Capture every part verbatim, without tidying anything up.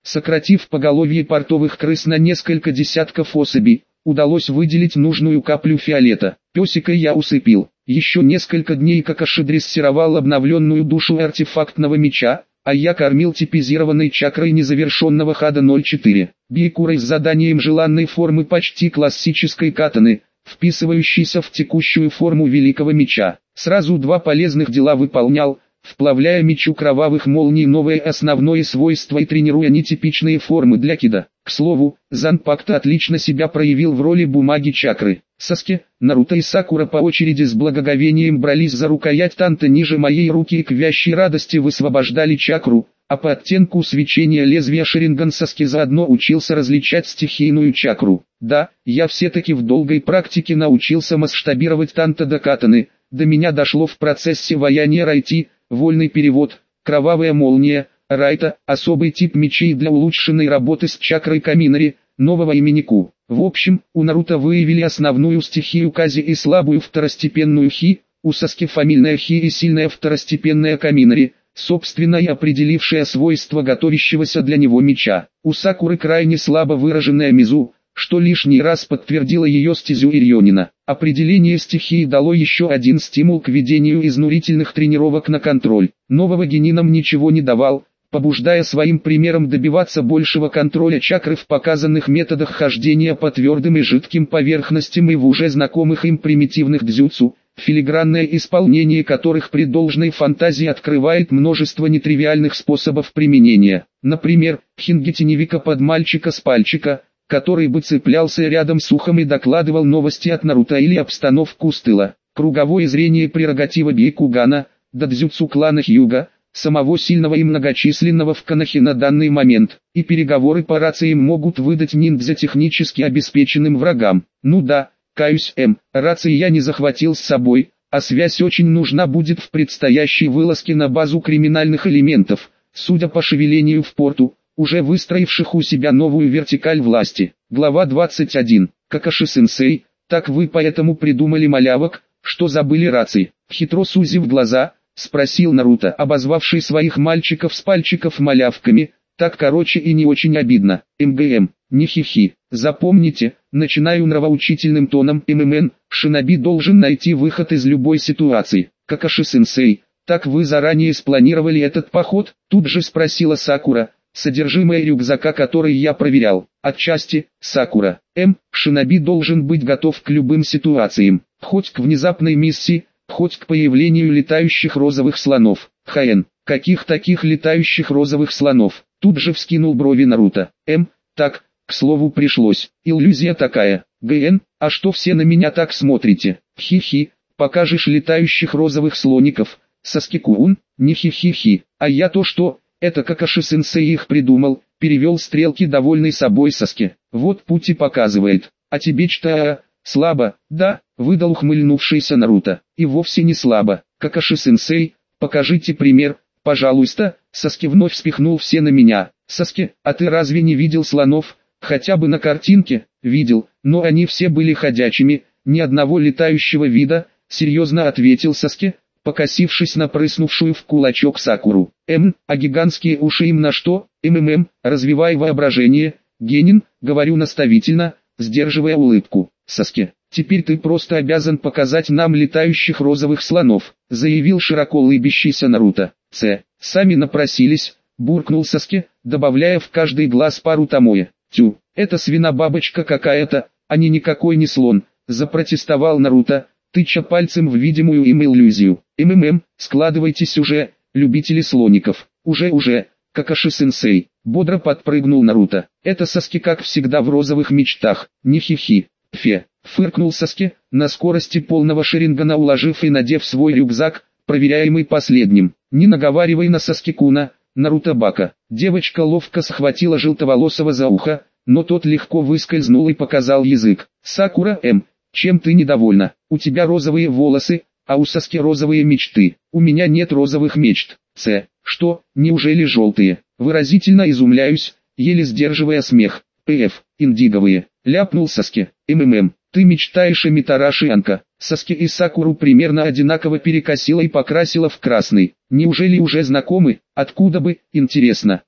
Сократив поголовье портовых крыс на несколько десятков особей, удалось выделить нужную каплю фиолета. Песика я усыпил. Еще несколько дней Какаши дрессировал обновленную душу артефактного меча, а я кормил типизированной чакрой незавершенного хада ноль четыре. Бейкурой с заданием желанной формы почти классической катаны, вписывающейся в текущую форму великого меча. Сразу два полезных дела выполнял, вплавляя мечу кровавых молний новое основное свойство и тренируя нетипичные формы для кида. К слову, Занпакта отлично себя проявил в роли бумаги чакры. Саске, Наруто и Сакура по очереди с благоговением брались за рукоять танта ниже моей руки и к вящей радости высвобождали чакру, а по оттенку свечения лезвия Шаринган Саске заодно учился различать стихийную чакру. Да, я все-таки в долгой практике научился масштабировать танта до катаны, до меня дошло в процессе ваяния райти, вольный перевод, кровавая молния, райта, особый тип мечей для улучшенной работы с чакрой Каминари, нового имени Ку. В общем, у Наруто выявили основную стихию Кази и слабую второстепенную Хи, у Саски фамильная Хи и сильная второстепенная Каминари, собственно и определившая свойства готовящегося для него меча. У Сакуры крайне слабо выраженная Мизу, что лишний раз подтвердило ее стезю Ирьонина. Определение стихии дало еще один стимул к ведению изнурительных тренировок на контроль. Нового генинам ничего не давал, побуждая своим примером добиваться большего контроля чакры в показанных методах хождения по твердым и жидким поверхностям и в уже знакомых им примитивных дзюцу, филигранное исполнение которых при должной фантазии открывает множество нетривиальных способов применения. Например, Хингетиневика под мальчика с пальчика, который бы цеплялся рядом с ухом и докладывал новости от Наруто или обстановку с тыла. Круговое зрение прерогатива Бейкугана, дадзюцу клана Хьюга, самого сильного и многочисленного в Канахе на данный момент, и переговоры по рациям могут выдать ниндзя технически обеспеченным врагам. Ну да, каюсь, М, рации я не захватил с собой, а связь очень нужна будет в предстоящей вылазке на базу криминальных элементов, судя по шевелению в порту, уже выстроивших у себя новую вертикаль власти. Глава двадцать один. Какаши-сенсей, так вы поэтому придумали малявок, что забыли рации? Хитро сузив глаза, спросил Наруто, обозвавший своих мальчиков с пальчиков малявками, так короче и не очень обидно. МГМ, не хихи. Запомните, начинаю нравоучительным тоном, ММН, шиноби должен найти выход из любой ситуации. Какаши-сенсей, так вы заранее спланировали этот поход? Тут же спросила Сакура, содержимое рюкзака, который я проверял. Отчасти, Сакура. М, шиноби должен быть готов к любым ситуациям, хоть к внезапной миссии, хоть к появлению летающих розовых слонов. Хаэн, каких таких летающих розовых слонов? Тут же вскинул брови Наруто. М, так, к слову пришлось. Иллюзия такая. ГН, а что все на меня так смотрите? Хи-хи, покажешь летающих розовых слоников? Саски-кун, не хи-хи-хи. А я то что? Это Какаши-сенсей их придумал, перевел стрелки довольный собой Саски. Вот путь и показывает. А тебе чта, слабо, да, выдал ухмыльнувшийся Наруто. И вовсе не слабо. Какаши-сенсей, покажите пример, пожалуйста. Саски вновь спихнул все на меня. Саски, а ты разве не видел слонов? Хотя бы на картинке? Видел, но они все были ходячими, ни одного летающего вида, серьезно ответил Саски, покосившись на прыснувшую в кулачок Сакуру. Эм, а гигантские уши им на что? МММ, развивай воображение. Генин, говорю наставительно, сдерживая улыбку. Саски, теперь ты просто обязан показать нам летающих розовых слонов, заявил широко улыбящийся Наруто. Ц, сами напросились, буркнул Саски, добавляя в каждый глаз пару томоэ. Тю, это свинобабочка какая-то, а не никакой не слон, запротестовал Наруто, тыча пальцем в видимую им иллюзию. МММ, складывайтесь уже, любители слоников. Уже-уже, Какаши-сенсей, бодро подпрыгнул Наруто. Это Саски как всегда в розовых мечтах, не хихи. Фе, фыркнул Саски, на скорости полного шарингана уложив и надев свой рюкзак, проверяемый последним. Не наговаривай на Саски-куна, Наруто Бака. Девочка ловко схватила желтоволосого за ухо, но тот легко выскользнул и показал язык. Сакура М, чем ты недовольна? У тебя розовые волосы, а у Саски розовые мечты. У меня нет розовых мечт. Ц, что, неужели желтые? Выразительно изумляюсь, еле сдерживая смех. ПФ, индиговые, ляпнул Саски. МММ, ты мечтаешь о Митараши Анка. Саски и Сакуру примерно одинаково перекосила и покрасила в красный. Неужели уже знакомы? Откуда бы, интересно?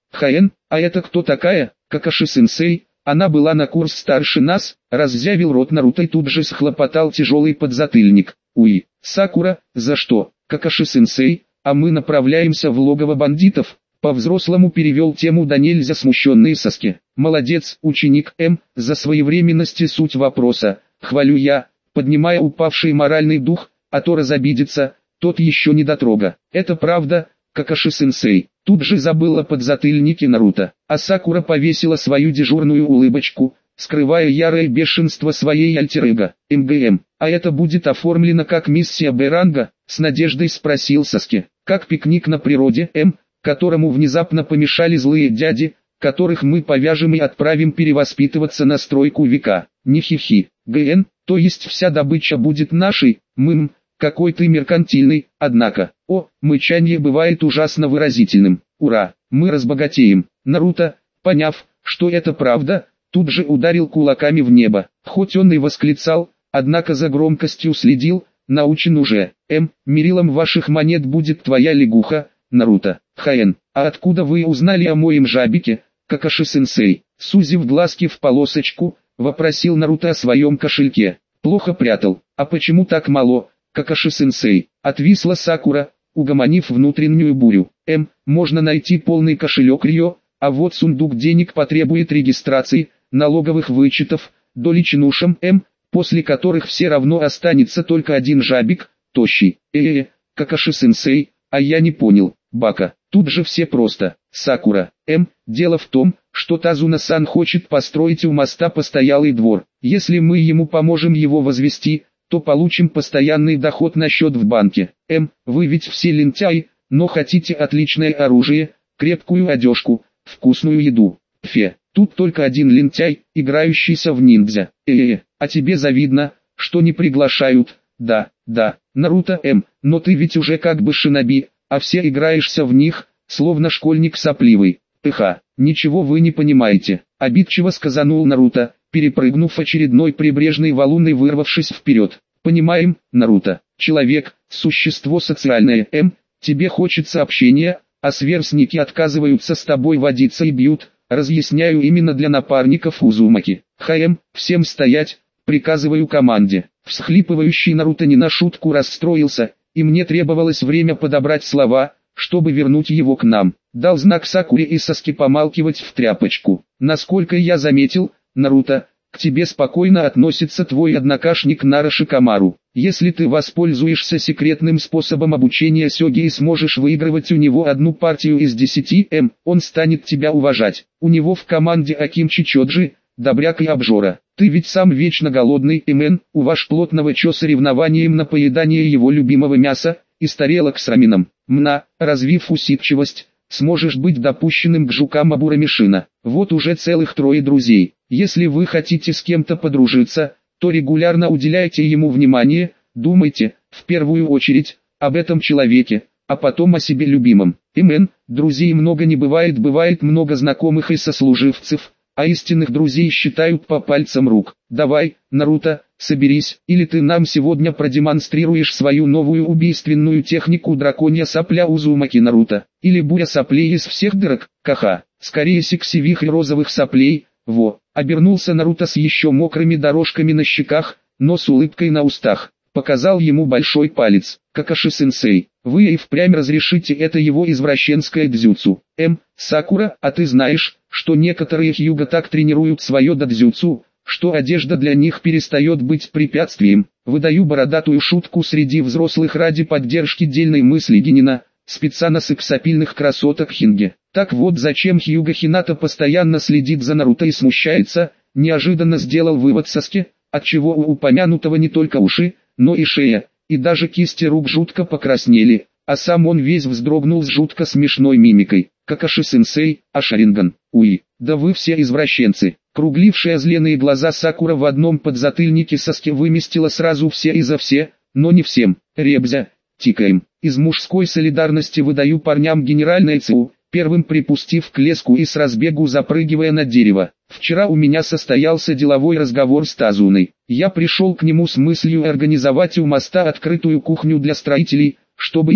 Хаэн, а это кто такая? Какаши-сенсей. Она была на курс старше нас, раззявил рот Наруто и тут же схлопотал тяжелый подзатыльник. Уи, Сакура, за что? Какаши-сенсей, а мы направляемся в логово бандитов. По-взрослому перевел тему до нельзя смущенный Саски. Молодец, ученик М, за своевременность и суть вопроса. Хвалю я, поднимая упавший моральный дух, а то разобидится, тот еще не дотрога. Это правда, Какаши-сенсей. Тут же забыла подзатыльники Наруто, а Сакура повесила свою дежурную улыбочку, скрывая ярое бешенство своей альтер-эго, МГМ. А это будет оформлено как миссия Б-ранга? С надеждой спросил Саски. Как пикник на природе, М, которому внезапно помешали злые дяди, которых мы повяжем и отправим перевоспитываться на стройку века. Не хихи. ГН, то есть вся добыча будет нашей, мым, какой ты меркантильный, однако. О, мычанье бывает ужасно выразительным. Ура, мы разбогатеем. Наруто, поняв, что это правда, тут же ударил кулаками в небо. Хоть он и восклицал, однако за громкостью следил, научен уже. М, мерилом ваших монет будет твоя лягуха, Наруто. Хаэн, а откуда вы узнали о моем жабике, Какаши-сенсей? Сузив глазки в полосочку, вопросил Наруто о своем кошельке. Плохо прятал. А почему так мало, Какаши-сенсей? Отвисла Сакура, угомонив внутреннюю бурю. М, можно найти полный кошелек Рио, а вот сундук денег потребует регистрации, налоговых вычетов, доли чинушам М, после которых все равно останется только один жабик, тощий. Э-э-э, Какаши-сенсей, а я не понял, Бака. Тут же все просто. Сакура, М, дело в том, что Тазуна-сан хочет построить у моста постоялый двор. Если мы ему поможем его возвести, то получим постоянный доход на счет в банке. М, вы ведь все лентяи, но хотите отличное оружие, крепкую одежку, вкусную еду. Фе, тут только один лентяй, играющийся в ниндзя. Э-э, а тебе завидно, что не приглашают. Да, да, Наруто М, но ты ведь уже как бы шиноби, а все играешься в них, словно школьник сопливый. Пыха, ничего вы не понимаете, обидчиво сказанул Наруто, перепрыгнув очередной прибрежный валун и вырвавшись вперед. Понимаем, Наруто, человек, существо социальное, М, тебе хочется общения, а сверстники отказываются с тобой водиться и бьют, разъясняю именно для напарников Узумаки. ХМ, всем стоять, приказываю команде. Всхлипывающий Наруто не на шутку расстроился, и мне требовалось время подобрать слова, чтобы вернуть его к нам. Дал знак Сакуре и Саски помалкивать в тряпочку. Насколько я заметил, Наруто, к тебе спокойно относится твой однокашник Нара Шикамару. Если ты воспользуешься секретным способом обучения Сёги и сможешь выигрывать у него одну партию из десяти, М, он станет тебя уважать. У него в команде Акимчи Чоджи, добряк и обжора. Ты ведь сам вечно голодный, Эмен, у ваш плотного чё соревнованием на поедание его любимого мяса, из тарелок с рамином. Мна, развив усидчивость, сможешь быть допущенным к жукам Абурамишина. Вот уже целых трое друзей. Если вы хотите с кем-то подружиться, то регулярно уделяйте ему внимание, думайте, в первую очередь, об этом человеке, а потом о себе любимом. Эмен, друзей много не бывает, бывает много знакомых и сослуживцев, а истинных друзей считают по пальцам рук. Давай, Наруто, соберись, или ты нам сегодня продемонстрируешь свою новую убийственную технику драконья сопля Узумаки Наруто, или буря соплей из всех дырок, ха-ха, скорее секси-вихрь розовых соплей, во. Обернулся Наруто с еще мокрыми дорожками на щеках, но с улыбкой на устах. Показал ему большой палец. Какаши-сенсей, вы и впрямь разрешите это его извращенское дзюцу. М, Сакура, а ты знаешь, что некоторые хьюга так тренируют свое дадзюцу, что одежда для них перестает быть препятствием. Выдаю бородатую шутку среди взрослых ради поддержки дельной мысли Генина, спеца на сексапильных красоток Хинге. Так вот зачем Хьюга Хината постоянно следит за Наруто и смущается, неожиданно сделал вывод Саски, отчего у упомянутого не только уши, но и шея, и даже кисти рук жутко покраснели, а сам он весь вздрогнул с жутко смешной мимикой. Какаши-сенсей, а Шаринган, уи, да вы все извращенцы. Круглившие зеленые глаза Сакура в одном подзатыльнике Саски выместила сразу все и за все, но не всем. Ребзя, тикаем. Из мужской солидарности выдаю парням генеральное ЦУ, первым припустив к леску и с разбегу запрыгивая на дерево. Вчера у меня состоялся деловой разговор с Тазуной. Я пришел к нему с мыслью организовать у моста открытую кухню для строителей, чтобы и он,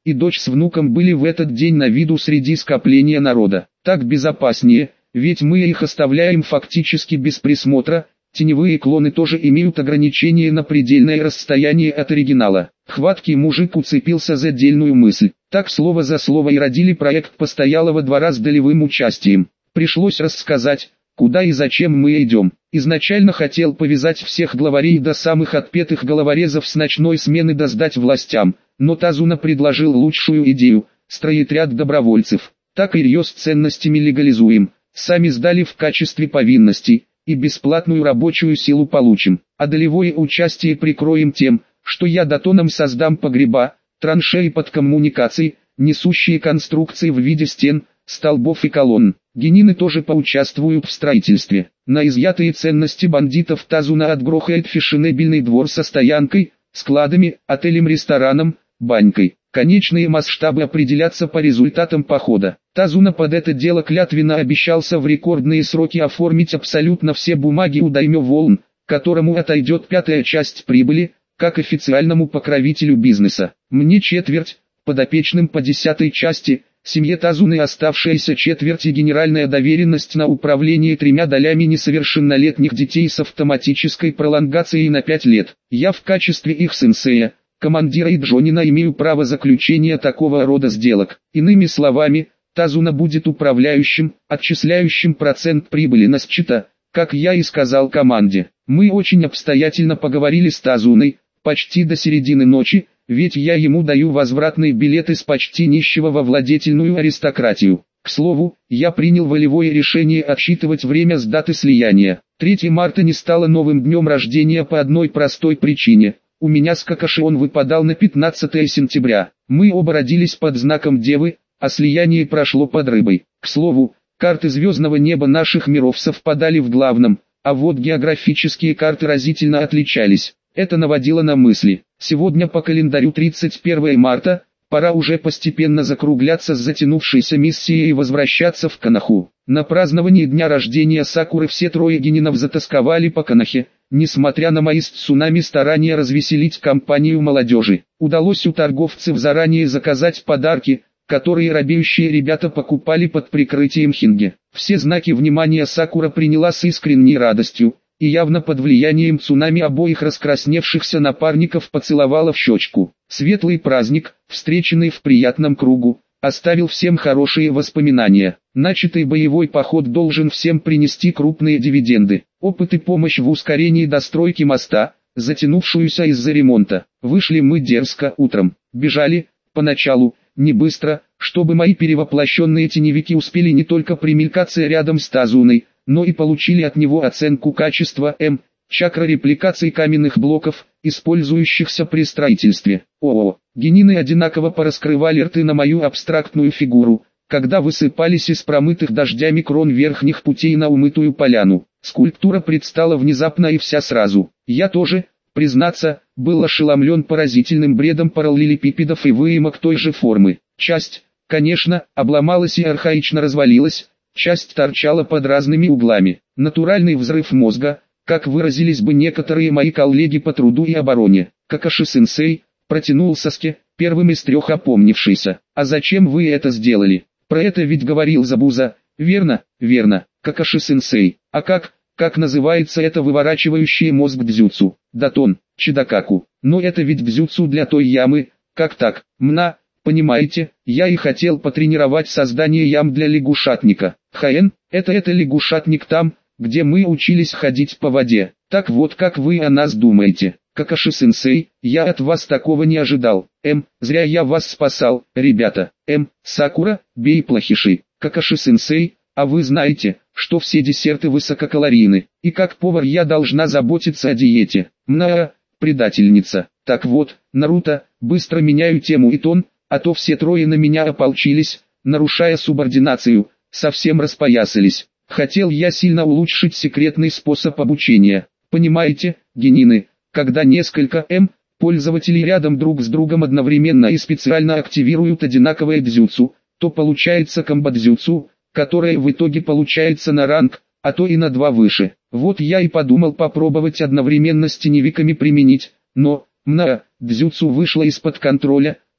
и дочь с внуком были в этот день на виду среди скопления народа. Так безопаснее, ведь мы их оставляем фактически без присмотра. Теневые клоны тоже имеют ограничения на предельное расстояние от оригинала. Хваткий мужик уцепился за отдельную мысль. Так слово за слово и родили проект постоялого двора с долевым участием. Пришлось рассказать, куда и зачем мы идем. Изначально хотел повязать всех главарей до самых отпетых головорезов с ночной смены да сдать властям, но Тазуна предложил лучшую идею – строить добровольцев. Так и ее с ценностями легализуем, сами сдали в качестве повинности, и бесплатную рабочую силу получим, а долевое участие прикроем тем, что я дотоном создам погреба, траншеи под коммуникации, несущие конструкции в виде стен, столбов и колонн. Генины тоже поучаствуют в строительстве. На изъятые ценности бандитов Тазуна отгрохает фешенебельный двор со стоянкой, складами, отелем-рестораном, банькой. Конечные масштабы определятся по результатам похода. Тазуна под это дело клятвенно обещался в рекордные сроки оформить абсолютно все бумаги у даймё волн, которому отойдет пятая часть прибыли, как официальному покровителю бизнеса. Мне четверть, подопечным по десятой части, семье Тазуны оставшаяся четверть и генеральная доверенность на управление тремя долями несовершеннолетних детей с автоматической пролонгацией на пять лет. Я в качестве их сенсея, командира и джонина имею право заключения такого рода сделок. Иными словами, Тазуна будет управляющим, отчисляющим процент прибыли на счета, как я и сказал команде. Мы очень обстоятельно поговорили с Тазуной, почти до середины ночи, ведь я ему даю возвратный билет из почти нищего во владетельную аристократию. К слову, я принял волевое решение отсчитывать время с даты слияния. третьего марта не стало новым днем рождения по одной простой причине. У меня с Какаши он выпадал на пятнадцатое сентября. Мы оба родились под знаком Девы, а слияние прошло под рыбой. К слову, карты звездного неба наших миров совпадали в главном, а вот географические карты разительно отличались. Это наводило на мысли. Сегодня по календарю тридцать первое марта, пора уже постепенно закругляться с затянувшейся миссией и возвращаться в Коноху. На праздновании дня рождения Сакуры все трое генинов затасковали по Конохе, несмотря на мои с Цунами старания развеселить компанию молодежи. Удалось у торговцев заранее заказать подарки, которые робеющие ребята покупали под прикрытием Хинге. Все знаки внимания Сакура приняла с искренней радостью, и явно под влиянием Цунами обоих раскрасневшихся напарников поцеловала в щечку. Светлый праздник, встреченный в приятном кругу, оставил всем хорошие воспоминания. Начатый боевой поход должен всем принести крупные дивиденды. Опыт и помощь в ускорении достройки моста, затянувшуюся из-за ремонта. Вышли мы дерзко утром. Бежали, поначалу, не быстро, чтобы мои перевоплощенные теневики успели не только примелькаться рядом с Тазуной, но и получили от него оценку качества М, чакра репликации каменных блоков, использующихся при строительстве. ООО. Генины одинаково пораскрывали рты на мою абстрактную фигуру, когда высыпались из промытых дождями крон верхних путей на умытую поляну. Скульптура предстала внезапно и вся сразу. Я тоже, признаться, был ошеломлен поразительным бредом параллелепипедов и выемок той же формы. Часть, конечно, обломалась и архаично развалилась, часть торчала под разными углами. Натуральный взрыв мозга, как выразились бы некоторые мои коллеги по труду и обороне. Какаши-сенсей, протянул Саске, первым из трех опомнившийся. А зачем вы это сделали? Про это ведь говорил Забуза. Верно, верно, Какаши-сенсей. А как, как называется это выворачивающее мозг дзюцу? Датон, чидакаку. Но это ведь дзюцу для той ямы, как так? Мна, понимаете, я и хотел потренировать создание ям для лягушатника. Хаэн, это это лягушатник там, где мы учились ходить по воде. Так вот как вы о нас думаете. Какаши-сенсей, я от вас такого не ожидал. М, зря я вас спасал, ребята. М, Сакура, бей плохиши. Какаши-сенсей, а вы знаете, что все десерты высококалорийны, и как повар я должна заботиться о диете. Мна, предательница. Так вот, Наруто, быстро меняю тему и тон, а то все трое на меня ополчились, нарушая субординацию, совсем распоясались. Хотел я сильно улучшить секретный способ обучения. Понимаете, генины, когда несколько М, пользователей рядом друг с другом одновременно и специально активируют одинаковое дзюцу, то получается комбо-дзюцу, которое в итоге получается на ранг, а то и на два выше. Вот я и подумал попробовать одновременно с теневиками применить, но, мна, дзюцу вышло из-под контроля,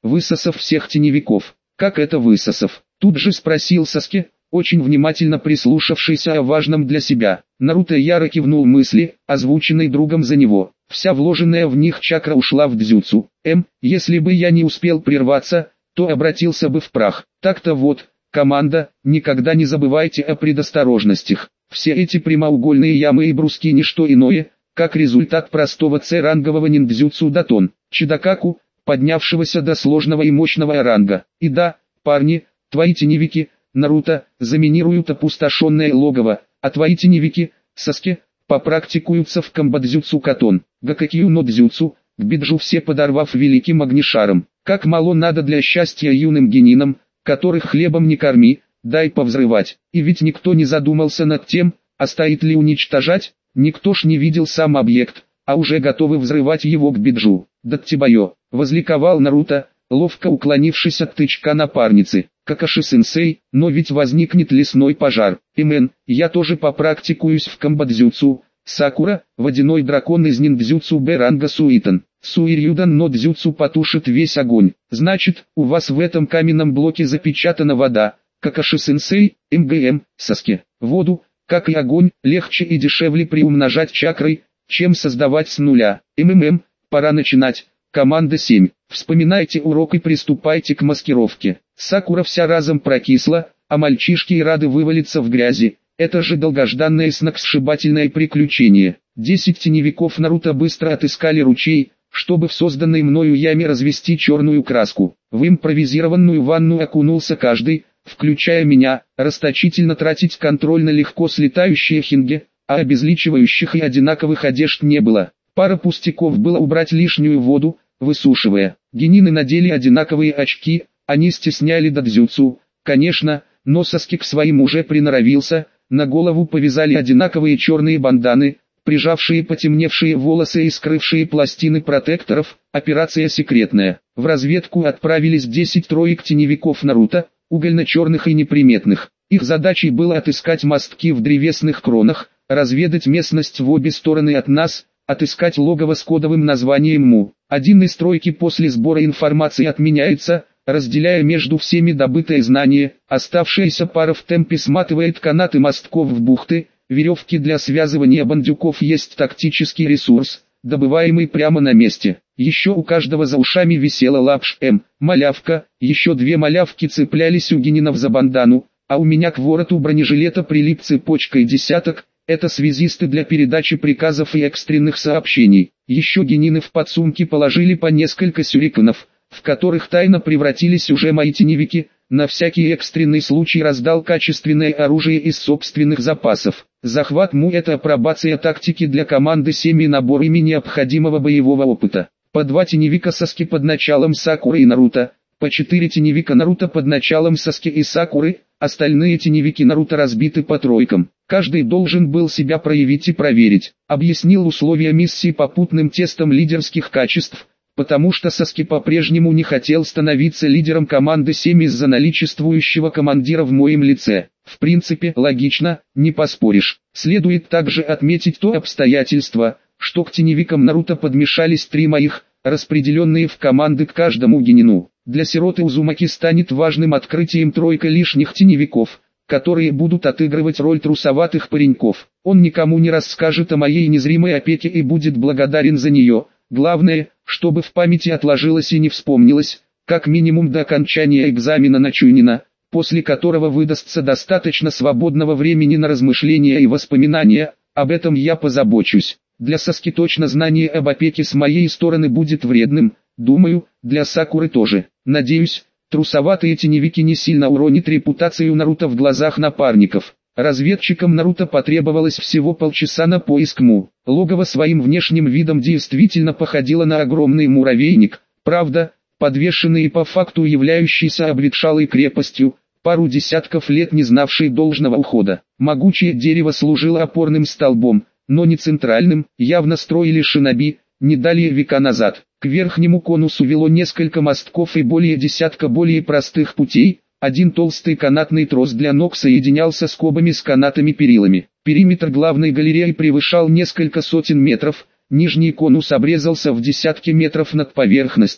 высосав всех теневиков. Как это высосав? Тут же спросил Саски, очень внимательно прислушавшийся о важном для себя. Наруто яро кивнул мысли, озвученной другом за него. Вся вложенная в них чакра ушла в дзюцу. М, если бы я не успел прерваться, то обратился бы в прах. Так-то вот, команда, никогда не забывайте о предосторожностях. Все эти прямоугольные ямы и бруски не что иное, как результат простого С-рангового ниндзюцу датон, чидакаку, поднявшегося до сложного и мощного ранга. И да, парни, твои теневики, Наруто, заминируют опустошенное логово, а твои теневики, Саски, попрактикуются в комбо-дзюцу катон, гакакью но дзюцу, к биджу все подорвав великим огнешаром. Как мало надо для счастья юным генинам, которых хлебом не корми, дай повзрывать. И ведь никто не задумался над тем, а стоит ли уничтожать, никто ж не видел сам объект, а уже готовы взрывать его к биджу. Даттибайо, возликовал Наруто, ловко уклонившись от тычка напарницы. Какаши-сенсей, но ведь возникнет лесной пожар. Имен, я тоже попрактикуюсь в комбо-дзюцу. Сакура, водяной дракон из ниндзюцу Б-ранга Суитан. Суирюдан но дзюцу потушит весь огонь. Значит, у вас в этом каменном блоке запечатана вода. Какаши-сенсей, МГМ, Саски. Воду, как и огонь, легче и дешевле приумножать чакрой, чем создавать с нуля. МММ, пора начинать. Команда семь. Вспоминайте урок и приступайте к маскировке. Сакура вся разом прокисла, а мальчишки и рады вывалиться в грязи. Это же долгожданное сногсшибательное приключение. Десять теневиков Наруто быстро отыскали ручей, чтобы в созданной мною яме развести черную краску. В импровизированную ванну окунулся каждый, включая меня, расточительно тратить контроль на легко слетающие хинге, а обезличивающих и одинаковых одежд не было. Пара пустяков было убрать лишнюю воду, высушивая. Генины надели одинаковые очки, они стесняли дадзюцу, конечно, но Саски к своим уже приноровился, на голову повязали одинаковые черные банданы, прижавшие потемневшие волосы и скрывшие пластины протекторов, операция секретная. В разведку отправились десять троек теневиков Наруто, угольно-черных и неприметных. Их задачей было отыскать мостки в древесных кронах, разведать местность в обе стороны от нас, отыскать логово с кодовым названием Му. Один из тройки после сбора информации отменяется, разделяя между всеми добытое знание, оставшаяся пара в темпе сматывает канаты мостков в бухты, веревки для связывания бандюков есть тактический ресурс, добываемый прямо на месте. Еще у каждого за ушами висела лапш М, малявка, еще две малявки цеплялись у генинов за бандану, а у меня к вороту бронежилета прилип цепочкой десяток, это связисты для передачи приказов и экстренных сообщений. Еще генины в подсумки положили по несколько сюриканов, в которых тайно превратились уже мои теневики, на всякий экстренный случай раздал качественное оружие из собственных запасов. Захват Му — это апробация тактики для команды семь и набор ими необходимого боевого опыта. По два теневика Саски под началом Сакуры и Наруто, по четыре теневика Наруто под началом Саски и Сакуры, остальные теневики Наруто разбиты по тройкам. Каждый должен был себя проявить и проверить. Объяснил условия миссии попутным тестом лидерских качеств, потому что Саски по-прежнему не хотел становиться лидером команды семь из-за наличествующего командира в моем лице. В принципе, логично, не поспоришь. Следует также отметить то обстоятельство, что к теневикам Наруто подмешались три моих, распределенные в команды к каждому генину. Для сироты Узумаки станет важным открытием тройка лишних теневиков, которые будут отыгрывать роль трусоватых пареньков. Он никому не расскажет о моей незримой опеке и будет благодарен за нее. Главное, чтобы в памяти отложилось и не вспомнилось, как минимум до окончания экзамена на Чунина, после которого выдастся достаточно свободного времени на размышления и воспоминания. Об этом я позабочусь. Для Саски точно знание об опеке с моей стороны будет вредным, думаю, для Сакуры тоже. Надеюсь, трусоватые теневики не сильно уронят репутацию Наруто в глазах напарников. Разведчикам Наруто потребовалось всего полчаса на поиск Му. Логово своим внешним видом действительно походило на огромный муравейник, правда, подвешенный и по факту являющийся обветшалой крепостью, пару десятков лет не знавшей должного ухода. Могучее дерево служило опорным столбом, но не центральным, явно строили шиноби, не далее века назад. К верхнему конусу вело несколько мостков и более десятка более простых путей. Один толстый канатный трос для ног соединялся скобами с канатами-перилами. Периметр главной галереи превышал несколько сотен метров, нижний конус обрезался в десятки метров над поверхностью,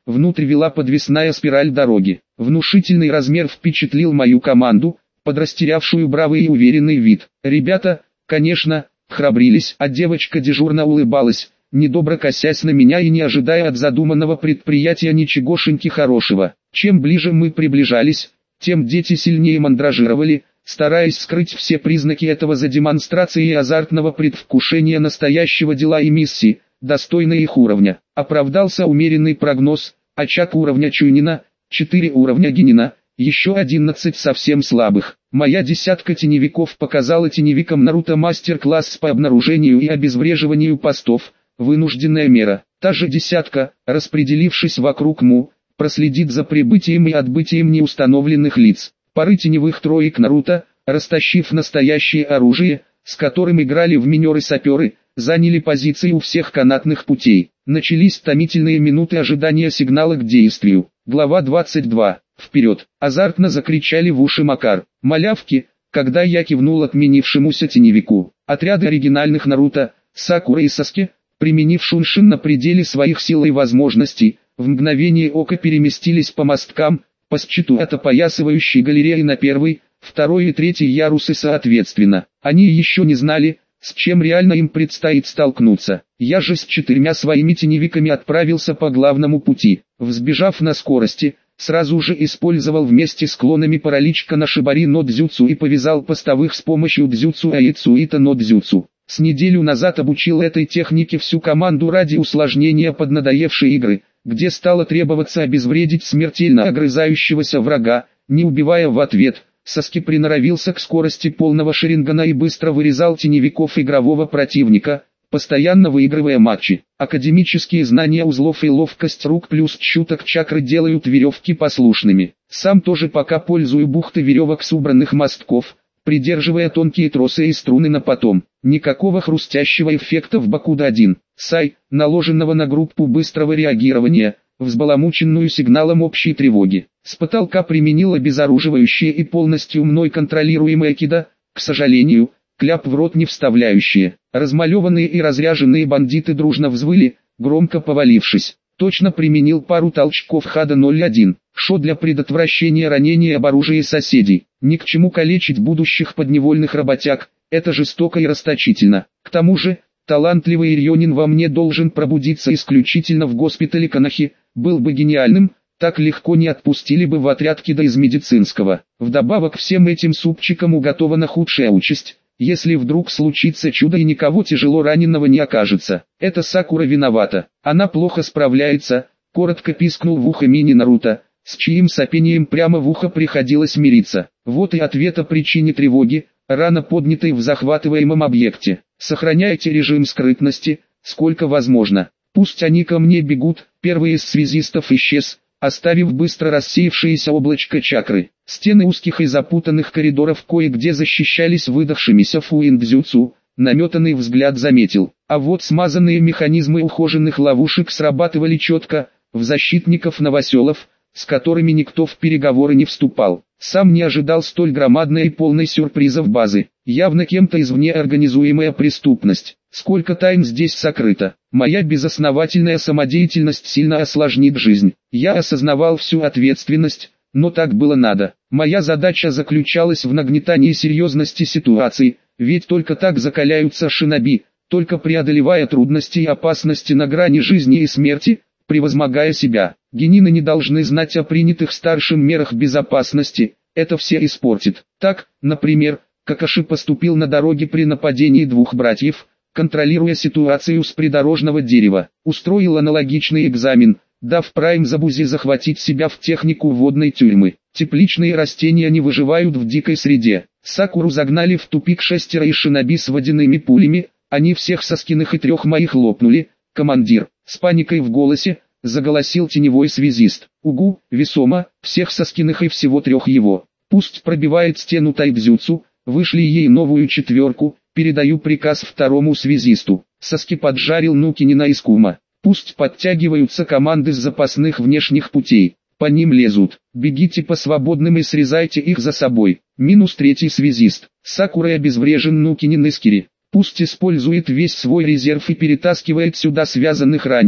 внутрь вела подвесная спираль дороги. Внушительный размер впечатлил мою команду, подрастерявшую бравый и уверенный вид. Ребята, конечно, храбрились, а девочка дежурно улыбалась, недобро косясь на меня и не ожидая от задуманного предприятия ничегошеньки хорошего. Чем ближе мы приближались, тем дети сильнее мандражировали, стараясь скрыть все признаки этого за демонстрацией азартного предвкушения настоящего дела и миссии, достойной их уровня. Оправдался умеренный прогноз: очаг уровня Чуйнина, четыре уровня Генина, еще одиннадцать совсем слабых. Моя десятка теневиков показала теневикам Наруто мастер-класс по обнаружению и обезвреживанию постов, вынужденная мера. Та же десятка, распределившись вокруг Му, проследит за прибытием и отбытием неустановленных лиц. Пары теневых троек Наруто, растащив настоящее оружие, с которым играли в минеры-саперы, заняли позиции у всех канатных путей. Начались томительные минуты ожидания сигнала к действию. Глава двадцать два. Вперед! Азартно закричали в уши Макар. Малявки, когда я кивнул отменившемуся теневику. Отряды оригинальных Наруто, Сакура и Саски, применив Шуншин на пределе своих сил и возможностей, в мгновение ока переместились по мосткам, по счету от опоясывающей галереи на первый, второй и третий ярусы соответственно. Они еще не знали, с чем реально им предстоит столкнуться. Я же с четырьмя своими теневиками отправился по главному пути. Взбежав на скорости, сразу же использовал вместе с клонами паралич Канашибари но Дзюцу и повязал постовых с помощью Дзюцу Аицуита но Дзюцу. С неделю назад обучил этой технике всю команду ради усложнения поднадоевшей игры, где стало требоваться обезвредить смертельно огрызающегося врага, не убивая в ответ. Саски приноровился к скорости полного шарингана и быстро вырезал теневиков игрового противника, постоянно выигрывая матчи. Академические знания узлов и ловкость рук плюс чуток чакры делают веревки послушными. Сам тоже пока пользую бухты веревок с убранных мостков, придерживая тонкие тросы и струны на потом. Никакого хрустящего эффекта в Бакуда-один. Сай, наложенного на группу быстрого реагирования, взбаламученную сигналом общей тревоги. С потолка применил обезоруживающее и полностью мной контролируемое кида, к сожалению, кляп в рот не вставляющие. Размалеванные и разряженные бандиты дружно взвыли, громко повалившись. Точно применил пару толчков Хада ноль один, шо для предотвращения ранения об оружии соседей. Ни к чему калечить будущих подневольных работяг, это жестоко и расточительно. К тому же, талантливый Ирьонин во мне должен пробудиться исключительно в госпитале Канахи, был бы гениальным, так легко не отпустили бы в отряд кида из медицинского. Вдобавок всем этим супчикам уготована худшая участь, если вдруг случится чудо и никого тяжело раненого не окажется. Это Сакура виновата, она плохо справляется, коротко пискнул в ухо мини Наруто, с чьим сопением прямо в ухо приходилось мириться. Вот и ответ о причине тревоги, рано поднятой в захватываемом объекте. Сохраняйте режим скрытности, сколько возможно. Пусть они ко мне бегут. Первый из связистов исчез, оставив быстро рассеявшееся облачко чакры. Стены узких и запутанных коридоров кое-где защищались выдохшимися фуиндзюцу, наметанный взгляд заметил. А вот смазанные механизмы ухоженных ловушек срабатывали четко, в защитников новоселов, с которыми никто в переговоры не вступал. Сам не ожидал столь громадной и полной сюрпризов базы. Явно кем-то извне организуемая преступность. Сколько тайн здесь сокрыто. Моя безосновательная самодеятельность сильно осложнит жизнь. Я осознавал всю ответственность, но так было надо. Моя задача заключалась в нагнетании серьезности ситуации, ведь только так закаляются шиноби, только преодолевая трудности и опасности на грани жизни и смерти, превозмогая себя. Генины не должны знать о принятых старшим мерах безопасности, это все испортит. Так, например, Какаши поступил на дороге при нападении двух братьев, контролируя ситуацию с придорожного дерева. Устроил аналогичный экзамен, дав Прайм Забузи захватить себя в технику водной тюрьмы. Тепличные растения не выживают в дикой среде. Сакуру загнали в тупик шестеро и шиноби с водяными пулями, они всех Саскиных и трех моих лопнули. Командир, с паникой в голосе, заголосил теневой связист. Угу, весомо, всех Саскиных и всего трех его. Пусть пробивает стену тайдзюцу, вышли ей новую четверку, передаю приказ второму связисту. Саски поджарил Нукинина из Кума. Пусть подтягиваются команды с запасных внешних путей. По ним лезут. Бегите по свободным и срезайте их за собой. Минус третий связист. Сакура обезврежен Нукинин из Кири. Пусть использует весь свой резерв и перетаскивает сюда связанных раненых,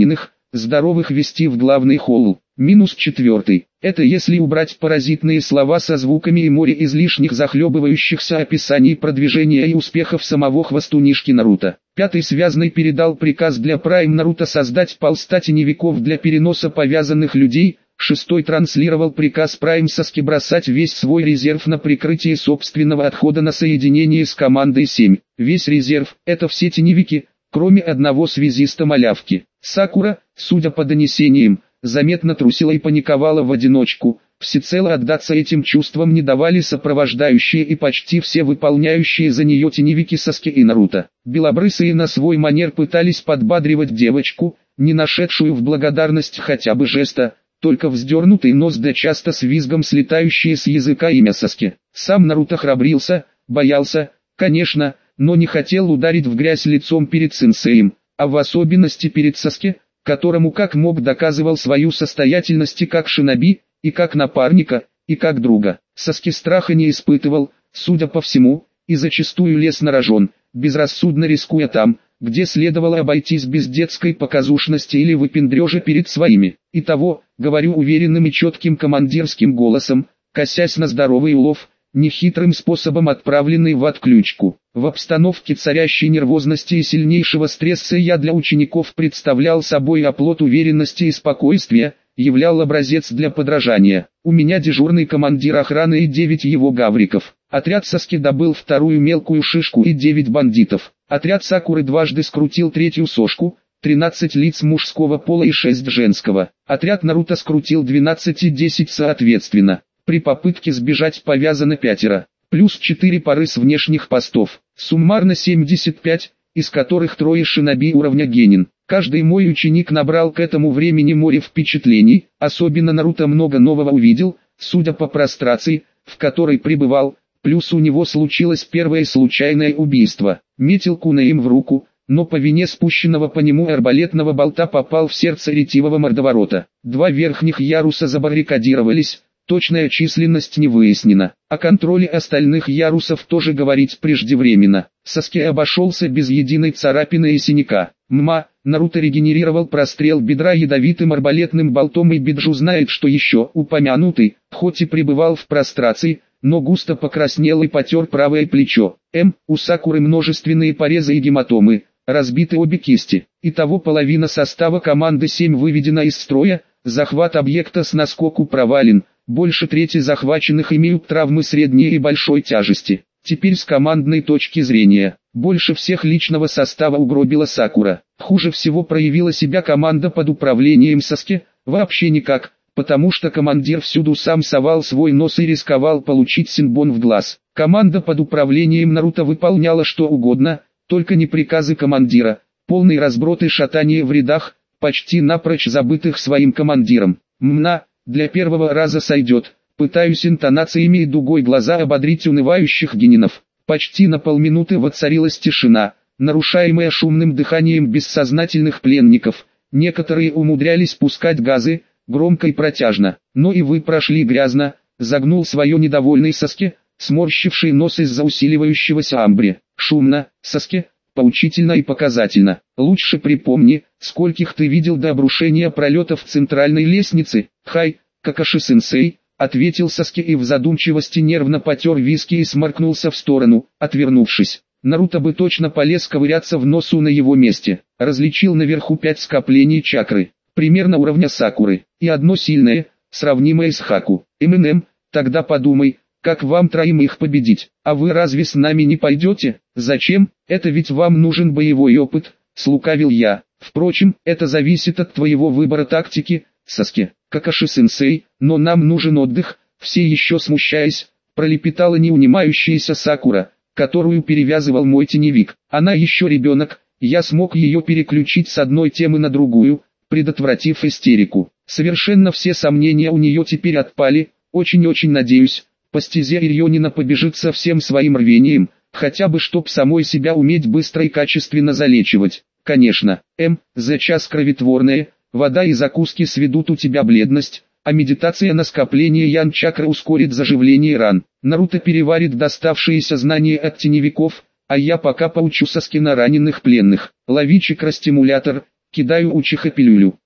здоровых вести в главный холл. Минус четвертый. Это если убрать паразитные слова со звуками и море излишних захлебывающихся описаний продвижения и успехов самого хвостунишки Наруто. Пятый связанный передал приказ для Прайм Наруто создать полста теневиков для переноса повязанных людей. Шестой транслировал приказ Прайм Саске бросать весь свой резерв на прикрытие собственного отхода на соединение с командой семь. Весь резерв – это все теневики, кроме одного связиста малявки. Сакура, судя по донесениям, заметно трусила и паниковала в одиночку. Всецело отдаться этим чувствам не давали сопровождающие и почти все выполняющие за нее теневики Саске и Наруто. Белобрысые на свой манер пытались подбадривать девочку, не нашедшую в благодарность хотя бы жеста, только вздернутый нос да часто с визгом слетающие с языка имя Саске. Сам Наруто храбрился, боялся, конечно, но не хотел ударить в грязь лицом перед сенсеем, а в особенности перед Саске, которому как мог доказывал свою состоятельность и как шиноби, и как напарника, и как друга. Саске страха не испытывал, судя по всему, и зачастую лез на рожон, безрассудно рискуя там, где следовало обойтись без детской показушности или выпендрежа перед своими. Итого, говорю уверенным и четким командирским голосом, косясь на здоровый улов, нехитрым способом отправленный в отключку. В обстановке царящей нервозности и сильнейшего стресса я для учеников представлял собой оплот уверенности и спокойствия, являл образец для подражания. У меня дежурный командир охраны и девять его гавриков. Отряд Саски добыл вторую мелкую шишку и девять бандитов. Отряд Сакуры дважды скрутил третью сошку, тринадцать лиц мужского пола и шесть женского. Отряд Наруто скрутил двенадцать и десять соответственно. При попытке сбежать повязано пятеро, плюс четыре пары с внешних постов, суммарно семьдесят пять, из которых трое шиноби уровня генин. Каждый мой ученик набрал к этому времени море впечатлений, особенно Наруто много нового увидел, судя по прострации, в которой пребывал, плюс у него случилось первое случайное убийство. Метил кунаим в руку, но по вине спущенного по нему арбалетного болта попал в сердце ретивого мордоворота. Два верхних яруса забаррикадировались. Точная численность не выяснена. О контроле остальных ярусов тоже говорить преждевременно. Саске обошелся без единой царапины и синяка. Мма, Наруто регенерировал прострел бедра ядовитым арбалетным болтом, и Биджу знает, что еще упомянутый, хоть и пребывал в прострации, но густо покраснел и потер правое плечо. М. У Сакуры множественные порезы и гематомы, разбиты обе кисти. Итого половина состава команды семь выведена из строя, захват объекта с наскоку провален. Больше трети захваченных имеют травмы средней и большой тяжести. Теперь с командной точки зрения, больше всех личного состава угробила Сакура. Хуже всего проявила себя команда под управлением Саске, вообще никак, потому что командир всюду сам совал свой нос и рисковал получить синбон в глаз. Команда под управлением Наруто выполняла что угодно, только не приказы командира, полный разброд и шатание в рядах, почти напрочь забытых своим командиром. Мна. Для первого раза сойдет, пытаюсь интонациями и дугой глаза ободрить унывающих генинов. Почти на полминуты воцарилась тишина, нарушаемая шумным дыханием бессознательных пленников. Некоторые умудрялись пускать газы, громко и протяжно. Но и вы прошли грязно, загнул свое недовольный Саске, сморщивший нос из-за усиливающегося амбре. Шумно, Саске, поучительно и показательно. Лучше припомни, скольких ты видел до обрушения пролетов центральной лестницы. Хай, Какаши-сенсей, ответил Саске и в задумчивости нервно потер виски и сморкнулся в сторону, отвернувшись. Наруто бы точно полез ковыряться в носу на его месте. Различил наверху пять скоплений чакры, примерно уровня Сакуры, и одно сильное, сравнимое с Хаку. МНМ, тогда подумай, как вам троим их победить? А вы разве с нами не пойдете? Зачем? Это ведь вам нужен боевой опыт, слукавил я. Впрочем, это зависит от твоего выбора тактики, Саске. Какаши-сенсей, но нам нужен отдых, все еще смущаясь, пролепетала неунимающаяся Сакура, которую перевязывал мой теневик. Она еще ребенок, я смог ее переключить с одной темы на другую, предотвратив истерику. Совершенно все сомнения у нее теперь отпали, очень-очень надеюсь, по стезе Ирьонина побежит со всем своим рвением, хотя бы чтоб самой себя уметь быстро и качественно залечивать. Конечно, М, за час кровотворное, вода и закуски сведут у тебя бледность, а медитация на скопление ян-чакры ускорит заживление ран. Наруто переварит доставшиеся знания от теневиков, а я пока поучу Саске на раненых пленных. Лови чакростимулятор, кидаю Учиха пилюлю.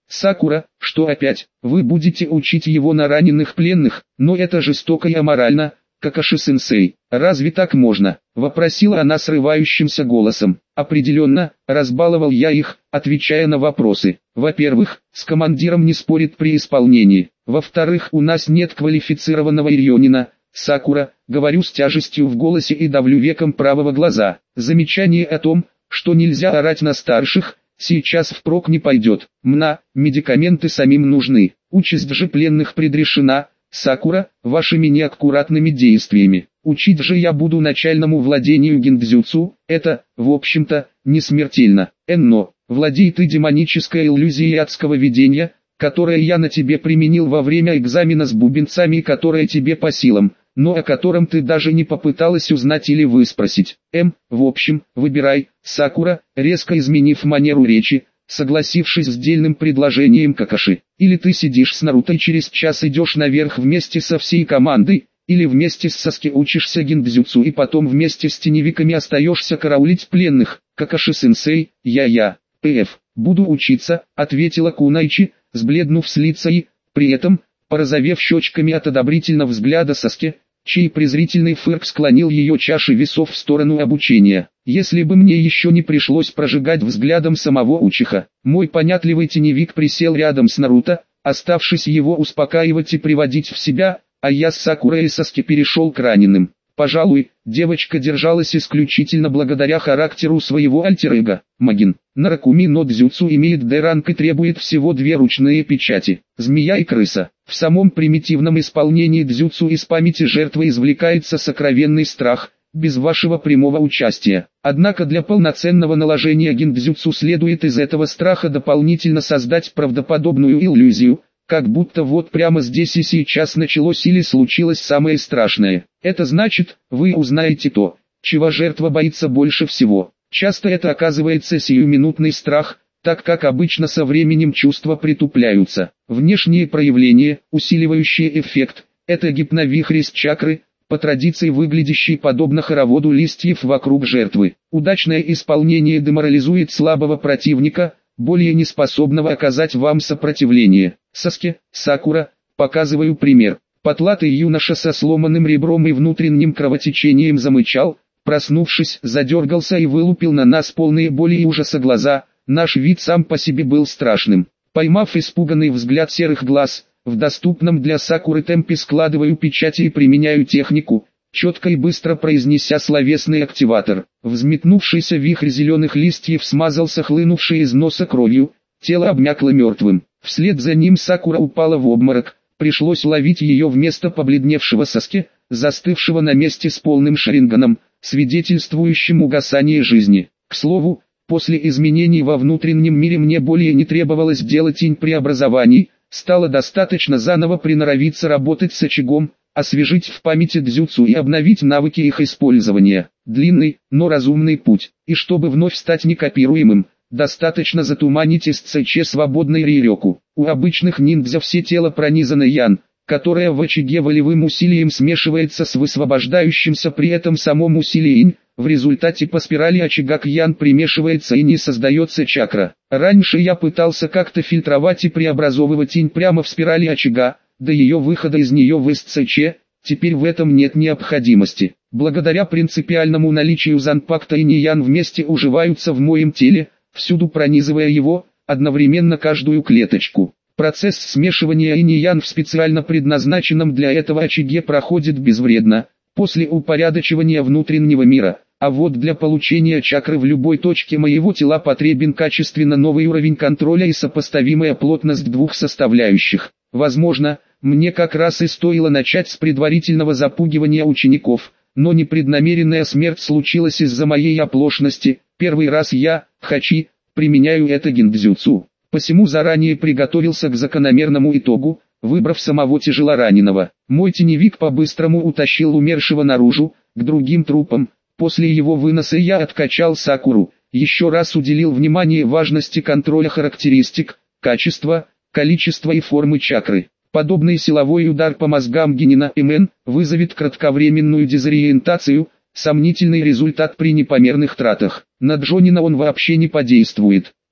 Сакура, что опять? Вы будете учить его на раненых пленных, но это жестоко и аморально, Какаши-сенсей. Разве так можно? Вопросила она срывающимся голосом. Определенно, разбаловал я их, отвечая на вопросы. Во-первых, с командиром не спорит при исполнении. Во-вторых, у нас нет квалифицированного ирьонина. Сакура, говорю с тяжестью в голосе и давлю веком правого глаза. Замечание о том, что нельзя орать на старших, сейчас впрок не пойдет. Мна, медикаменты самим нужны. Участь же пленных предрешена. Сакура, вашими неаккуратными действиями. Учить же я буду начальному владению гиндзюцу, это, в общем-то, не смертельно. Энно, владей ты демонической иллюзией адского видения, которое я на тебе применил во время экзамена с бубенцами и которое тебе по силам, но о котором ты даже не попыталась узнать или выспросить. М, в общем, выбирай, Сакура, резко изменив манеру речи, согласившись с дельным предложением Какаши. Или ты сидишь с Наруто и через час идешь наверх вместе со всей командой, или вместе с Саски учишься гиндзюцу и потом вместе с теневиками остаешься караулить пленных. Какаши-сенсей, я-я, пф, буду учиться, ответила Кунайчи, сбледнув с лица и, при этом, порозовев щечками от одобрительного взгляда Саски, чей презрительный фырк склонил ее чаши весов в сторону обучения. Если бы мне еще не пришлось прожигать взглядом самого Учиха. Мой понятливый теневик присел рядом с Наруто, оставшись его успокаивать и приводить в себя, а я с Сакурой и Саски перешел к раненым. Пожалуй, девочка держалась исключительно благодаря характеру своего альтер-эго. Магин, Наракуми но дзюцу имеет Д-ранг и требует всего две ручные печати. Змея и крыса. В самом примитивном исполнении дзюцу из памяти жертвы извлекается сокровенный страх, без вашего прямого участия. Однако для полноценного наложения гиндзюцу следует из этого страха дополнительно создать правдоподобную иллюзию, как будто вот прямо здесь и сейчас началось или случилось самое страшное. Это значит, вы узнаете то, чего жертва боится больше всего. Часто это оказывается сиюминутный страх, так как обычно со временем чувства притупляются. Внешние проявления, усиливающие эффект, это гипновихрь из чакры, по традиции выглядящий подобно хороводу листьев вокруг жертвы. Удачное исполнение деморализует слабого противника, более неспособного оказать вам сопротивление. Саски, Сакура, показываю пример. Потлатый юноша со сломанным ребром и внутренним кровотечением замычал, проснувшись, задергался и вылупил на нас полные боли и ужаса глаза. Наш вид сам по себе был страшным. Поймав испуганный взгляд серых глаз, в доступном для Сакуры темпе складываю печати и применяю технику, четко и быстро произнеся словесный активатор. Взметнувшийся вихрь зеленых листьев смазался хлынувшей из носа кровью, тело обмякло мертвым. Вслед за ним Сакура упала в обморок, пришлось ловить ее вместо побледневшего Саски, застывшего на месте с полным шаринганом, свидетельствующим угасание жизни. К слову, после изменений во внутреннем мире мне более не требовалось делать тень преобразований, стало достаточно заново приноровиться работать с очагом, освежить в памяти дзюцу и обновить навыки их использования. Длинный, но разумный путь. И чтобы вновь стать некопируемым, достаточно затуманить из ЦЧ свободной рейрёку. У обычных ниндзя все тело пронизано ян, которое в очаге волевым усилием смешивается с высвобождающимся при этом самом усилии инь. В результате по спирали очага к ян примешивается и не создается чакра. Раньше я пытался как-то фильтровать и преобразовывать инь прямо в спирали очага, до ее выхода из нее в СЦЧ, теперь в этом нет необходимости. Благодаря принципиальному наличию занпакта инь и ян вместе уживаются в моем теле, всюду пронизывая его, одновременно каждую клеточку. Процесс смешивания инь и ян в специально предназначенном для этого очаге проходит безвредно, после упорядочивания внутреннего мира. А вот для получения чакры в любой точке моего тела потребен качественно новый уровень контроля и сопоставимая плотность двух составляющих. Возможно, мне как раз и стоило начать с предварительного запугивания учеников, но непреднамеренная смерть случилась из-за моей оплошности. Первый раз я, Хачи, применяю это гиндзюцу. Посему заранее приготовился к закономерному итогу, выбрав самого тяжелораненого. Мой теневик по-быстрому утащил умершего наружу, к другим трупам. После его выноса я откачал Сакуру, еще раз уделил внимание важности контроля характеристик, качества, количества и формы чакры. Подобный силовой удар по мозгам Генина МН вызовет кратковременную дезориентацию, сомнительный результат при непомерных тратах. На Джонина он вообще не подействует.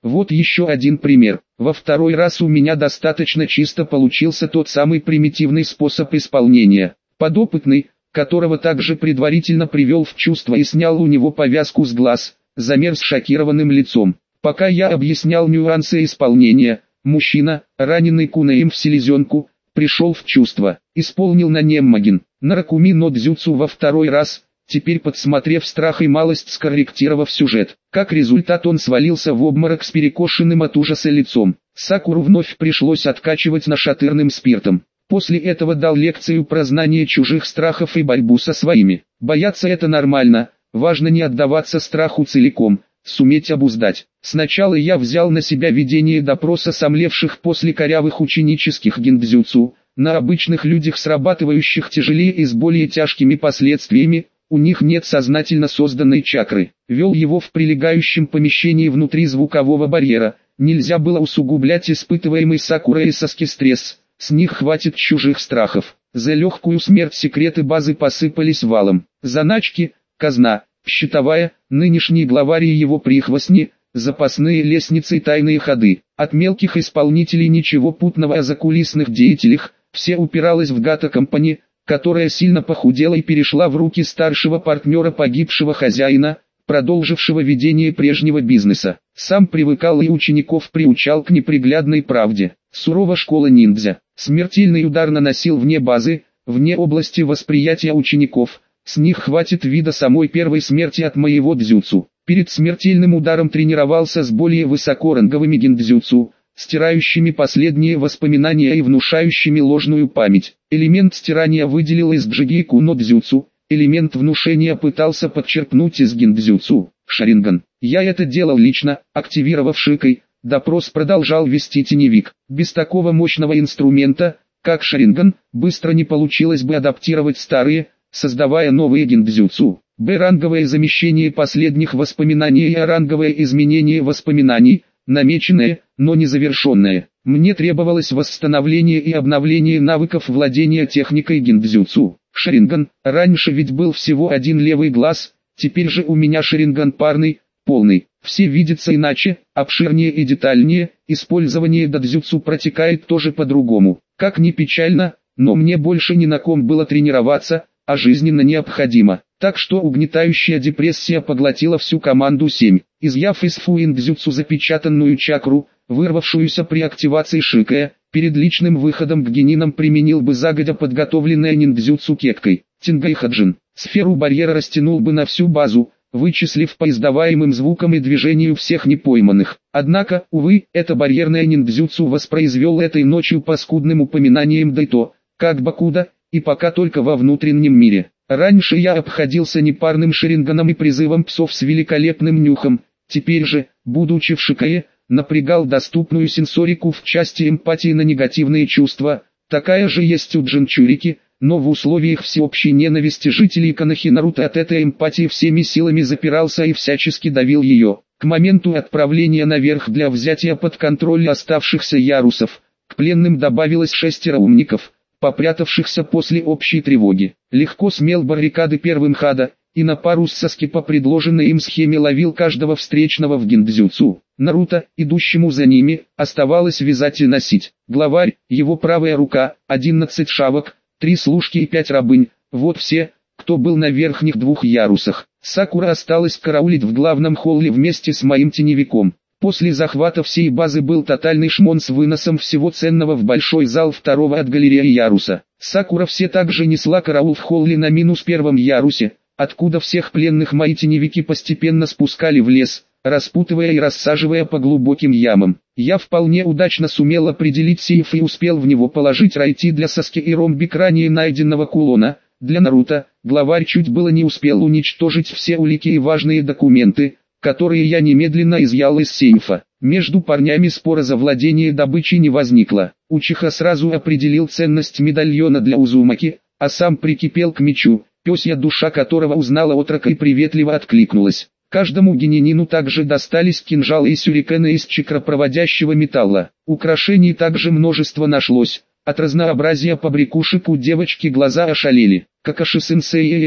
Вот еще один пример. Во второй раз у меня достаточно чисто получился тот самый примитивный способ исполнения. Подопытный, которого также предварительно привел в чувство и снял у него повязку с глаз, замер с шокированным лицом. Пока я объяснял нюансы исполнения, мужчина, раненый кунеем в селезенку, пришел в чувство, исполнил на неммаген, наракуми но дзюцу во второй раз, теперь подсмотрев страх и малость скорректировав сюжет. Как результат он свалился в обморок с перекошенным от ужаса лицом. Сакуру вновь пришлось откачивать нашатырным спиртом. После этого дал лекцию про знание чужих страхов и борьбу со своими. Бояться это нормально, важно не отдаваться страху целиком, суметь обуздать. Сначала я взял на себя ведение допроса сомлевших после корявых ученических гиндзюцу, на обычных людях срабатывающих тяжелее и с более тяжкими последствиями, у них нет сознательно созданной чакры. Вел его в прилегающем помещении внутри звукового барьера, нельзя было усугублять испытываемый Сакурой Саски стресс. С них хватит чужих страхов. За легкую смерть секреты базы посыпались валом. Заначки, казна, счетовая, нынешний главарь и его прихвостни, запасные лестницы и тайные ходы. От мелких исполнителей ничего путного о закулисных деятелях, все упиралось в Гато Компани, которая сильно похудела и перешла в руки старшего партнера погибшего хозяина, продолжившего ведение прежнего бизнеса. Сам привыкал и учеников приучал к неприглядной правде. Сурова школа ниндзя. Смертельный удар наносил вне базы, вне области восприятия учеников. С них хватит вида самой первой смерти от моего дзюцу. Перед смертельным ударом тренировался с более высокоранговыми гиндзюцу, стирающими последние воспоминания и внушающими ложную память. Элемент стирания выделил из джигику но дзюцу, элемент внушения пытался подчеркнуть из гиндзюцу. Шаринган. Я это делал лично, активировав шикой. Допрос продолжал вести теневик. Без такого мощного инструмента, как Шаринган, быстро не получилось бы адаптировать старые, создавая новые гиндзюцу. Б-ранговое замещение последних воспоминаний и А-ранговое изменение воспоминаний, намеченное, но не завершенное. Мне требовалось восстановление и обновление навыков владения техникой гиндзюцу. Шаринган, раньше ведь был всего один левый глаз, теперь же у меня Шаринган парный, полный. Все видятся иначе, обширнее и детальнее, использование дадзюцу протекает тоже по-другому. Как ни печально, но мне больше ни на ком было тренироваться, а жизненно необходимо. Так что угнетающая депрессия поглотила всю команду семь. Изъяв из фуиндзюцу запечатанную чакру, вырвавшуюся при активации шикая, перед личным выходом к генинам применил бы загодя подготовленное ниндзюцу кеккой. Тенгайхаджин. Сферу барьера растянул бы на всю базу, вычислив по издаваемым звукам и движению всех непойманных. Однако, увы, это барьерное ниндзюцу воспроизвел этой ночью по скудным упоминаниям Дайто, как Бакуда, и пока только во внутреннем мире. Раньше я обходился непарным шаринганом и призывом псов с великолепным нюхом, теперь же, будучи в шикае, напрягал доступную сенсорику в части эмпатии на негативные чувства. Такая же есть у Джинчурики, но в условиях всеобщей ненависти жителей Канахи Наруто от этой эмпатии всеми силами запирался и всячески давил ее. К моменту отправления наверх для взятия под контроль оставшихся ярусов, к пленным добавилось шестеро умников, попрятавшихся после общей тревоги. Легко смел баррикады первым хада, и на пару с Саски по предложенной им схеме ловил каждого встречного в гиндзюцу. Наруто, идущему за ними, оставалось вязать и носить. Главарь, его правая рука, одиннадцать шавок, три служки и пять рабынь, вот все, кто был на верхних двух ярусах. Сакура осталась караулить в главном холле вместе с моим теневиком. После захвата всей базы был тотальный шмон с выносом всего ценного в большой зал второго от галереи яруса. Сакура все также несла караул в холле на минус первом ярусе, откуда всех пленных мои теневики постепенно спускали в лес, распутывая и рассаживая по глубоким ямам. Я вполне удачно сумел определить сейф и успел в него положить райти для Саски и ромбик ранее найденного кулона. Для Наруто, главарь чуть было не успел уничтожить все улики и важные документы, которые я немедленно изъял из сейфа. Между парнями спора за владение добычей не возникло. Учиха сразу определил ценность медальона для Узумаки, а сам прикипел к мечу, пёсья душа которого узнала отрока и приветливо откликнулась. Каждому генинину также достались кинжалы и сюрикены из чакропроводящего металла. Украшений также множество нашлось. От разнообразия побрякушек у девочки глаза ошалели. Какаши-сенсей,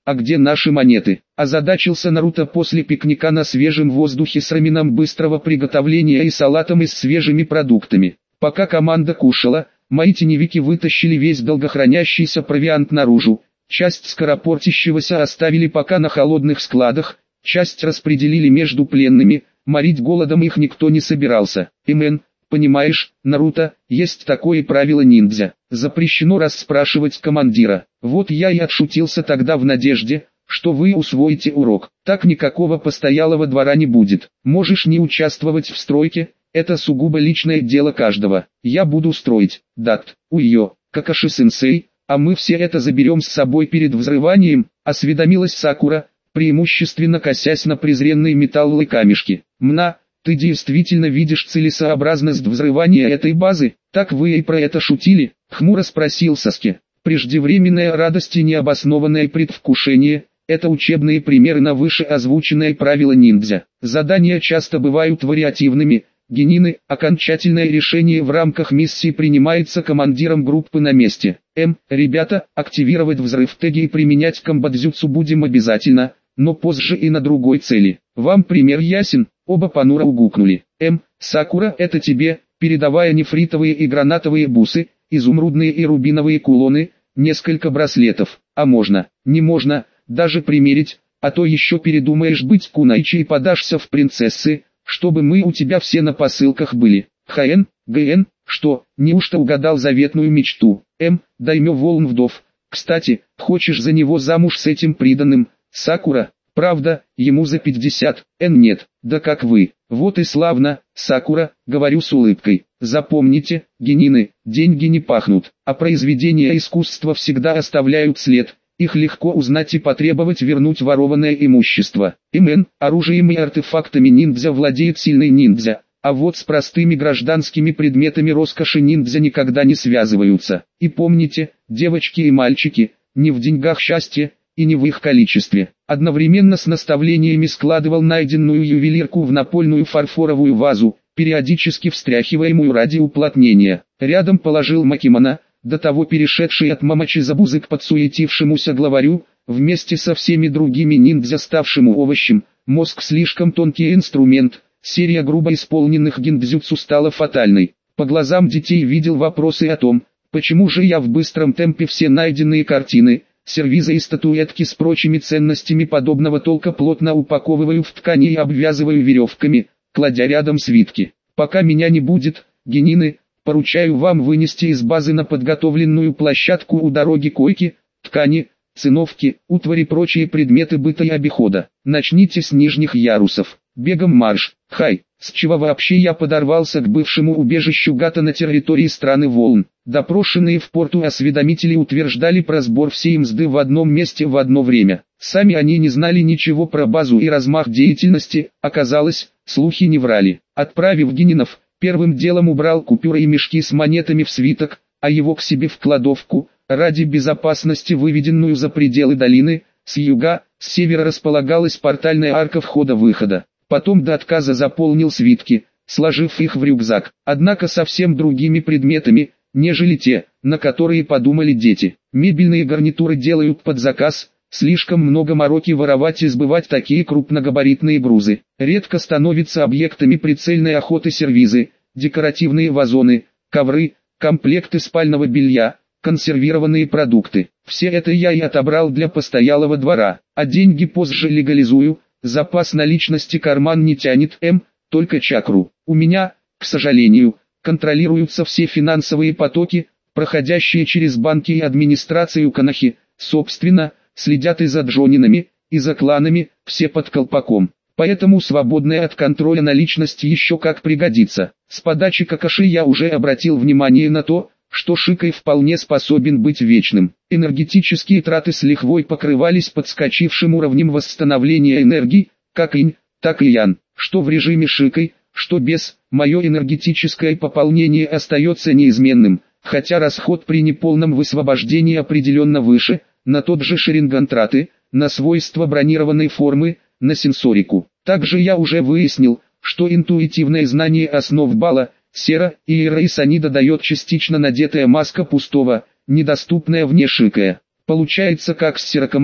а где наши монеты? Озадачился Наруто после пикника на свежем воздухе с раменом быстрого приготовления и салатом из свежими продуктами. Пока команда кушала, мои теневики вытащили весь долгохранящийся провиант наружу. Часть скоропортящегося оставили пока на холодных складах, часть распределили между пленными, морить голодом их никто не собирался. Имен, понимаешь, Наруто, есть такое правило ниндзя. Запрещено расспрашивать командира. Вот я и отшутился тогда в надежде, что вы усвоите урок. Так никакого постоялого двора не будет. Можешь не участвовать в стройке, это сугубо личное дело каждого. Я буду строить. Дат, уйо, Какаши-сенсей, а мы все это заберем с собой перед взрыванием, осведомилась Сакура, преимущественно косясь на презренные металлы камешки. Мна, ты действительно видишь целесообразность взрывания этой базы? Так вы и про это шутили? Хмуро спросил Саски. Преждевременная радость и необоснованное предвкушение – это учебные примеры на выше озвученное правило ниндзя. Задания часто бывают вариативными. Генины, окончательное решение в рамках миссии принимается командиром группы на месте. М, ребята, активировать взрыв теги и применять комбат-дзюцу будем обязательно, но позже и на другой цели. Вам пример ясен? Оба понуро угукнули. М, Сакура, это тебе, передавая нефритовые и гранатовые бусы, изумрудные и рубиновые кулоны, несколько браслетов. А можно, не можно, даже примерить, а то еще передумаешь быть кунайчи и подашься в принцессы, чтобы мы у тебя все на посылках были. ХН, ГН, что, неужто угадал заветную мечту? М, даймё волн вдов. Кстати, хочешь за него замуж с этим приданым? Сакура, правда, ему за пятьдесят, Н нет, да как вы. Вот и славно, Сакура, говорю с улыбкой. Запомните, генины, деньги не пахнут, а произведения искусства всегда оставляют след. Их легко узнать и потребовать вернуть ворованное имущество. Имен, оружием и артефактами ниндзя владеет сильный ниндзя, а вот с простыми гражданскими предметами роскоши ниндзя никогда не связываются. И помните, девочки и мальчики, не в деньгах счастье, и не в их количестве. Одновременно с наставлениями складывал найденную ювелирку в напольную фарфоровую вазу, периодически встряхиваемую ради уплотнения. Рядом положил Макимана, до того перешедший от Мамачи-Забузы к подсуетившемуся главарю, вместе со всеми другими ниндзя ставшему овощем. Мозг слишком тонкий инструмент, серия грубо исполненных гиндзюцу стала фатальной. По глазам детей видел вопросы о том, почему же я в быстром темпе все найденные картины, сервизы и статуэтки с прочими ценностями подобного толка плотно упаковываю в ткани и обвязываю веревками, кладя рядом свитки. Пока меня не будет, генины, поручаю вам вынести из базы на подготовленную площадку у дороги койки, ткани, циновки, утвари и прочие предметы быта и обихода. Начните с нижних ярусов. Бегом марш. Хай, с чего вообще я подорвался к бывшему убежищу Гата на территории страны волн? Допрошенные в порту осведомители утверждали про сбор всей мзды в одном месте в одно время. Сами они не знали ничего про базу и размах деятельности, оказалось, слухи не врали. Отправив генинов, первым делом убрал купюры и мешки с монетами в свиток, а его к себе в кладовку, ради безопасности выведенную за пределы долины. С юга, с севера располагалась портальная арка входа-выхода. Потом до отказа заполнил свитки, сложив их в рюкзак, однако совсем другими предметами, нежели те, на которые подумали дети. Мебельные гарнитуры делают под заказ, слишком много мороки воровать и сбывать такие крупногабаритные грузы. Редко становятся объектами прицельной охоты сервизы, декоративные вазоны, ковры, комплекты спального белья, консервированные продукты. Все это я и отобрал для постоялого двора, а деньги позже легализую. Запас наличности карман не тянет, М, только чакру. У меня, к сожалению, контролируются все финансовые потоки, проходящие через банки и администрацию Конохи, собственно, следят и за джонинами, и за кланами, все под колпаком. Поэтому свободная от контроля наличность еще как пригодится. С подачи Какаши я уже обратил внимание на то, что Шикай вполне способен быть вечным. Энергетические траты с лихвой покрывались подскочившим уровнем восстановления энергии, как инь, так и ян. Что в режиме Шикай, что без, мое энергетическое пополнение остается неизменным, хотя расход при неполном высвобождении определенно выше, на тот же Шаринган траты, на свойства бронированной формы, на сенсорику. Также я уже выяснил, что интуитивное знание основ Бала, Сера и Ирейсанида дает частично надетая маска пустого, недоступная вне Шикая. Получается как с Серакома,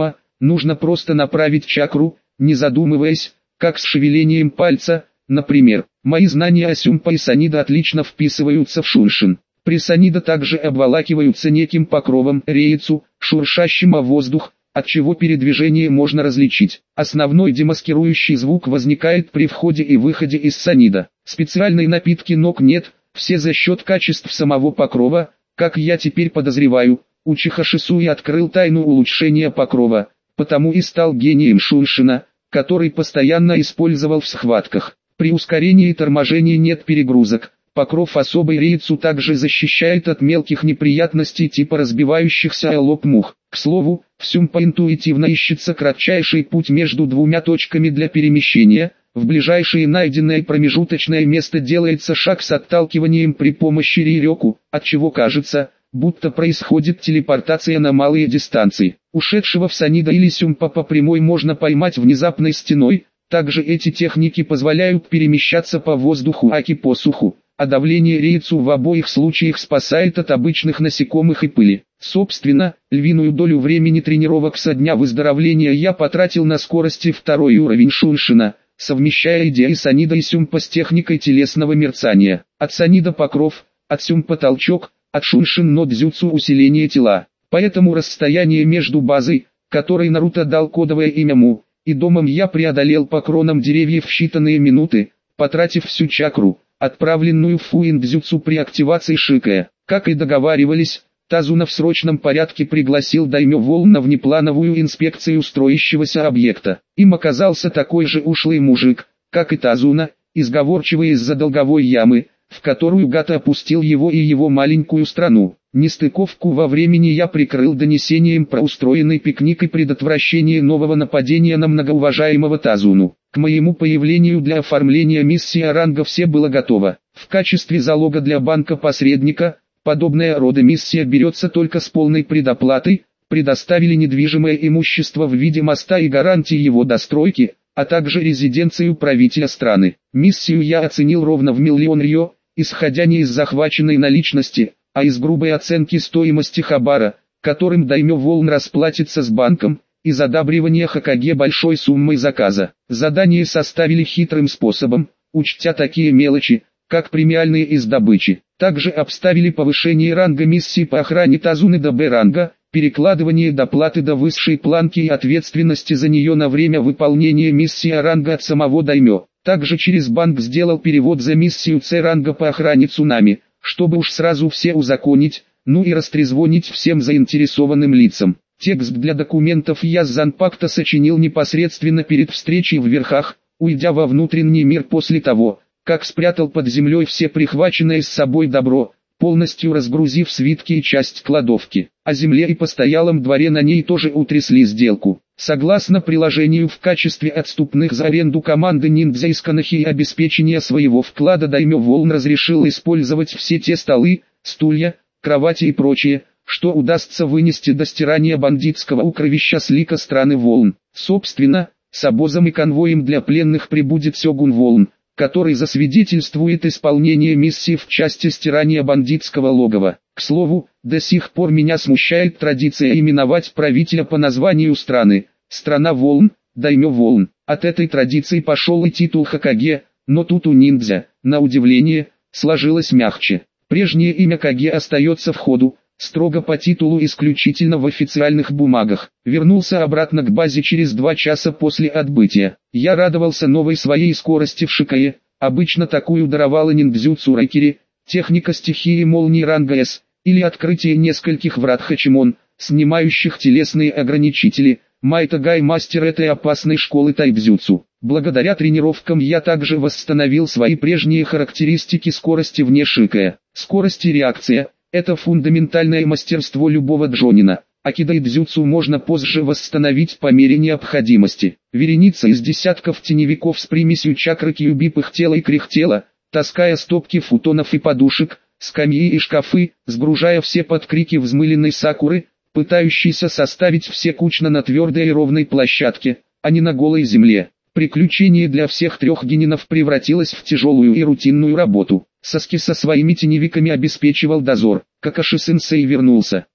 нужно просто направить чакру, не задумываясь, как с шевелением пальца, например. Мои знания о Сюмпа и Санида отлично вписываются в Шуншин. При Санида также обволакиваются неким покровом, рейцу, шуршащим о воздух, отчего передвижение можно различить. Основной демаскирующий звук возникает при входе и выходе из Санида. Специальной напитки ног нет, все за счет качеств самого покрова, как я теперь подозреваю. Учиха Шисуи открыл тайну улучшения покрова, потому и стал гением Шуншина, который постоянно использовал в схватках. При ускорении и торможении нет перегрузок. Покров особой рейцу также защищает от мелких неприятностей типа разбивающихся о лоб мух. К слову, в Сюмпа интуитивно ищется кратчайший путь между двумя точками для перемещения. В ближайшее найденное промежуточное место делается шаг с отталкиванием при помощи рейрёку, отчего кажется, будто происходит телепортация на малые дистанции. Ушедшего в Санида или Сюмпа по прямой можно поймать внезапной стеной. Также эти техники позволяют перемещаться по воздуху, аки по суху. А давление рейцу в обоих случаях спасает от обычных насекомых и пыли. Собственно, львиную долю времени тренировок со дня выздоровления я потратил на скорости второй уровень Шуншина, совмещая идеи Санида и Сюмпа с техникой телесного мерцания. От Санида покров, от Сюмпа толчок, от Шуншин но дзюцу усиление тела. Поэтому расстояние между базой, которой Наруто дал кодовое имя Му, и домом я преодолел по кронам деревьев в считанные минуты, потратив всю чакру, отправленную в Фуин-дзюцу при активации Шикая. Как и договаривались, Тазуна в срочном порядке пригласил Даймё Волн на внеплановую инспекцию строящегося объекта. Им оказался такой же ушлый мужик, как и Тазуна, изговорчивый из-за долговой ямы, в которую Гата опустил его и его маленькую страну. Нестыковку во времени я прикрыл донесением про устроенный пикник и предотвращение нового нападения на многоуважаемого Тазуну. К моему появлению для оформления миссии ранга все было готово. В качестве залога для банка-посредника, подобная рода миссия берется только с полной предоплатой, предоставили недвижимое имущество в виде моста и гарантии его достройки, а также резиденцию правителя страны. Миссию я оценил ровно в миллион рё, исходя не из захваченной наличности, а из грубой оценки стоимости хабара, которым Даймё Волн расплатится с банком, и задабривания Хокаге большой суммой заказа. Задание составили хитрым способом, учтя такие мелочи, как премиальные из добычи. Также обставили повышение ранга миссии по охране Тазуны до Б-ранга, перекладывание доплаты до высшей планки и ответственности за нее на время выполнения миссии ранга от самого Даймё. Также через банк сделал перевод за миссию С-ранга по охране цунами, чтобы уж сразу все узаконить, ну и растрезвонить всем заинтересованным лицам. Текст для документов я с Занпакта сочинил непосредственно перед встречей в Верхах, уйдя во внутренний мир после того, как спрятал под землей все прихваченное с собой добро, полностью разгрузив свитки и часть кладовки. О земле и постоялом дворе на ней тоже утрясли сделку. Согласно приложению, в качестве отступных за аренду команды ниндзя из Канахи и обеспечения своего вклада Даймё Волн разрешил использовать все те столы, стулья, кровати и прочее, что удастся вынести до стирания бандитского укровища с лика страны Волн. Собственно, с обозом и конвоем для пленных прибудет Сёгун Волн, который засвидетельствует исполнение миссии в части стирания бандитского логова. К слову, до сих пор меня смущает традиция именовать правителя по названию страны. Страна Волн, Даймё Волн. От этой традиции пошел и титул Хокаге, но тут у ниндзя, на удивление, сложилось мягче. Прежнее имя Каге остается в ходу, строго по титулу исключительно в официальных бумагах. Вернулся обратно к базе через два часа после отбытия. Я радовался новой своей скорости в Шикае, обычно такую даровала ниндзюцу Райкери, техника стихии молнии ранга С, или открытие нескольких врат Хачимон, снимающих телесные ограничители, Майтагай мастер этой опасной школы тайбзюцу. Благодаря тренировкам я также восстановил свои прежние характеристики скорости вне Шикая. Скорость и реакция – это фундаментальное мастерство любого джонина. Акидо и дзюцу можно позже восстановить по мере необходимости. Вереница из десятков теневиков с примесью чакры Кьюби пыхтела и кряхтела, таская стопки футонов и подушек, скамьи и шкафы, сгружая все под крики взмыленной Сакуры, пытающейся составить все кучно на твердой и ровной площадке, а не на голой земле. Приключение для всех трех генинов превратилось в тяжелую и рутинную работу. Саски со своими теневиками обеспечивал дозор. Какаши-сенсей вернулся.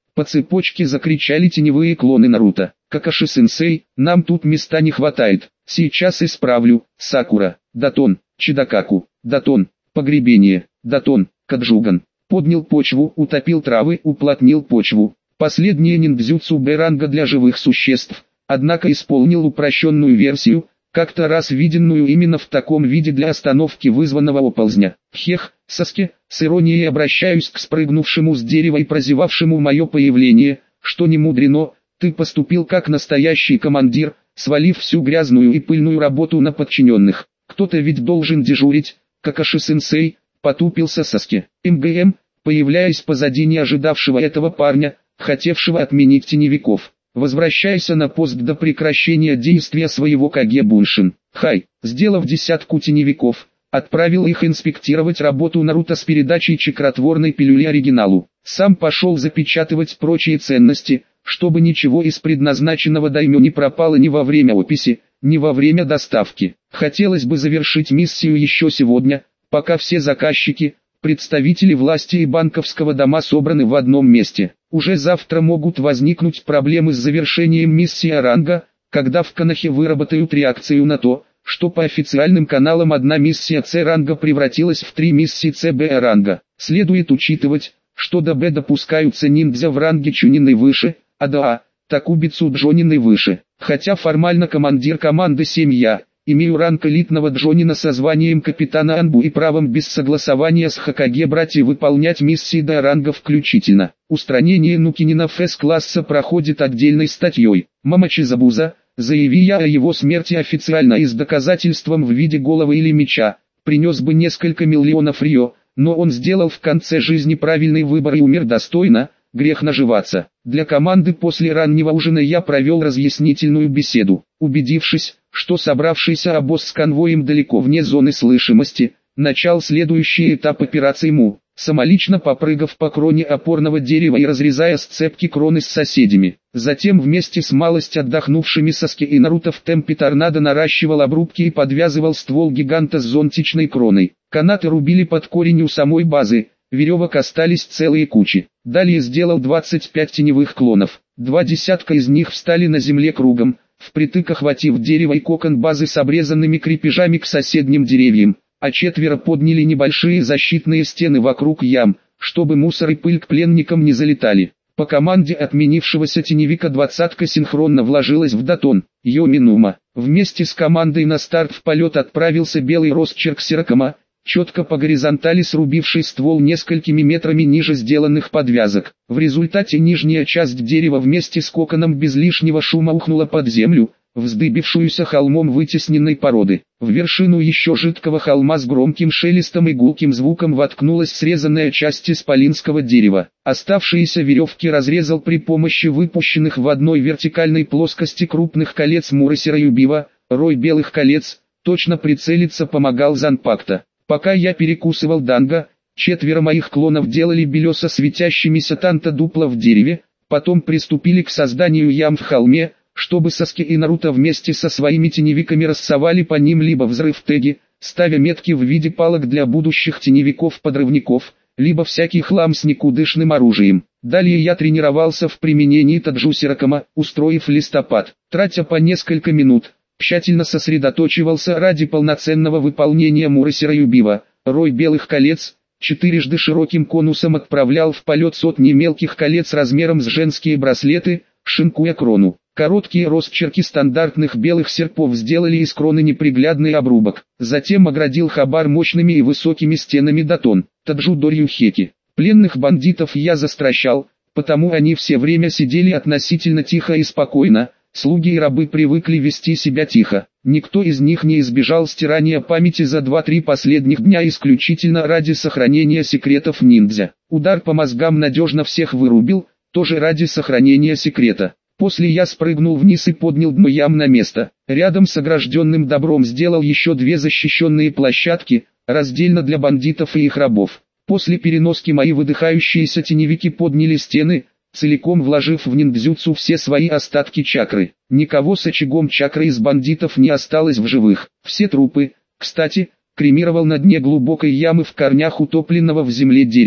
По цепочке закричали теневые клоны Наруто. Какаши-сенсей, нам тут места не хватает. Сейчас исправлю. Сакура, Датон, Чидакаку, Датон, погребение, Датон, Каджуган. Поднял почву, утопил травы, уплотнил почву. Последнее ниндзюцу Б-ранга для живых существ, однако исполнил упрощенную версию, как-то раз виденную именно в таком виде для остановки вызванного оползня. Хех, Саске, с иронией обращаюсь к спрыгнувшему с дерева и прозевавшему мое появление, что не мудрено, ты поступил как настоящий командир, свалив всю грязную и пыльную работу на подчиненных. Кто-то ведь должен дежурить, Какаши-сенсей, потупился Саске. МГМ, появляясь позади не ожидавшего этого парня, хотевшего отменить теневиков. Возвращайся на пост до прекращения действия своего Каге Буншин. Хай, сделав десятку теневиков, отправил их инспектировать работу Наруто с передачей чакротворной пилюли оригиналу. Сам пошел запечатывать прочие ценности, чтобы ничего из предназначенного даймё не пропало ни во время описи, ни во время доставки. Хотелось бы завершить миссию еще сегодня, пока все заказчики, представители власти и банковского дома собраны в одном месте. Уже завтра могут возникнуть проблемы с завершением миссии ранга, когда в Конохе выработают реакцию на то, что по официальным каналам одна миссия С-ранга превратилась в три миссии С-Б-ранга. Следует учитывать, что до Б допускаются ниндзя в ранге Чунин и выше, а до А – Такубицу Джонин и выше. Хотя формально командир команды семь я, имею ранг элитного Джонина со званием капитана Анбу и правом без согласования с Хокаге братья выполнять миссии до ранга включительно. Устранение Нукининов С-класса проходит отдельной статьей. Мамачи Забуза, заяви я о его смерти официально и с доказательством в виде головы или меча, принес бы несколько миллионов рио, но он сделал в конце жизни правильный выбор и умер достойно, грех наживаться. Для команды после раннего ужина я провел разъяснительную беседу. Убедившись, что собравшийся обоз с конвоем далеко вне зоны слышимости, начал следующий этап операции МУ, самолично попрыгав по кроне опорного дерева и разрезая сцепки кроны с соседями. Затем вместе с малость отдохнувшими Саске и Наруто в темпе торнадо наращивал обрубки и подвязывал ствол гиганта с зонтичной кроной. Канаты рубили под корень у самой базы, веревок остались целые кучи. Далее сделал двадцать пять теневых клонов. Два десятка из них встали на земле кругом, впритык охватив дерево и кокон базы с обрезанными крепежами к соседним деревьям, а четверо подняли небольшие защитные стены вокруг ям, чтобы мусор и пыль к пленникам не залетали. По команде отменившегося теневика двадцатка синхронно вложилась в Датон, Йоминума. Вместе с командой на старт в полет отправился белый росчерк Сиракама, четко по горизонтали срубивший ствол несколькими метрами ниже сделанных подвязок. В результате нижняя часть дерева вместе с коконом без лишнего шума ухнула под землю, вздыбившуюся холмом вытесненной породы. В вершину еще жидкого холма с громким шелестом и гулким звуком воткнулась срезанная часть исполинского дерева. Оставшиеся веревки разрезал при помощи выпущенных в одной вертикальной плоскости крупных колец Мурасера Юбива, рой белых колец, точно прицелиться помогал Занпакта. Пока я перекусывал данго, четверо моих клонов делали белесо светящимися танта-дупла в дереве, потом приступили к созданию ям в холме, чтобы Саске и Наруто вместе со своими теневиками рассовали по ним либо взрыв-теги, ставя метки в виде палок для будущих теневиков-подрывников, либо всякий хлам с никудышным оружием. Далее я тренировался в применении таджу Сиракама, устроив листопад, тратя по несколько минут. Тщательно сосредоточивался ради полноценного выполнения Мурасера Юбива, рой белых колец, четырежды широким конусом отправлял в полет сотни мелких колец размером с женские браслеты, шинкуя крону. Короткие росчерки стандартных белых серпов сделали из кроны неприглядный обрубок. Затем оградил хабар мощными и высокими стенами Датон, таджу Дорюхеки. Пленных бандитов я застращал, потому они все время сидели относительно тихо и спокойно. Слуги и рабы привыкли вести себя тихо. Никто из них не избежал стирания памяти за два-три последних дня исключительно ради сохранения секретов ниндзя. Удар по мозгам надежно всех вырубил, тоже ради сохранения секрета. После я спрыгнул вниз и поднял дно ям на место. Рядом с огражденным добром сделал еще две защищенные площадки, раздельно для бандитов и их рабов. После переноски мои выдыхающиеся теневики подняли стены, целиком вложив в ниндзюцу все свои остатки чакры. Никого с очагом чакры из бандитов не осталось в живых. Все трупы, кстати, кремировал на дне глубокой ямы в корнях утопленного в земле дерева.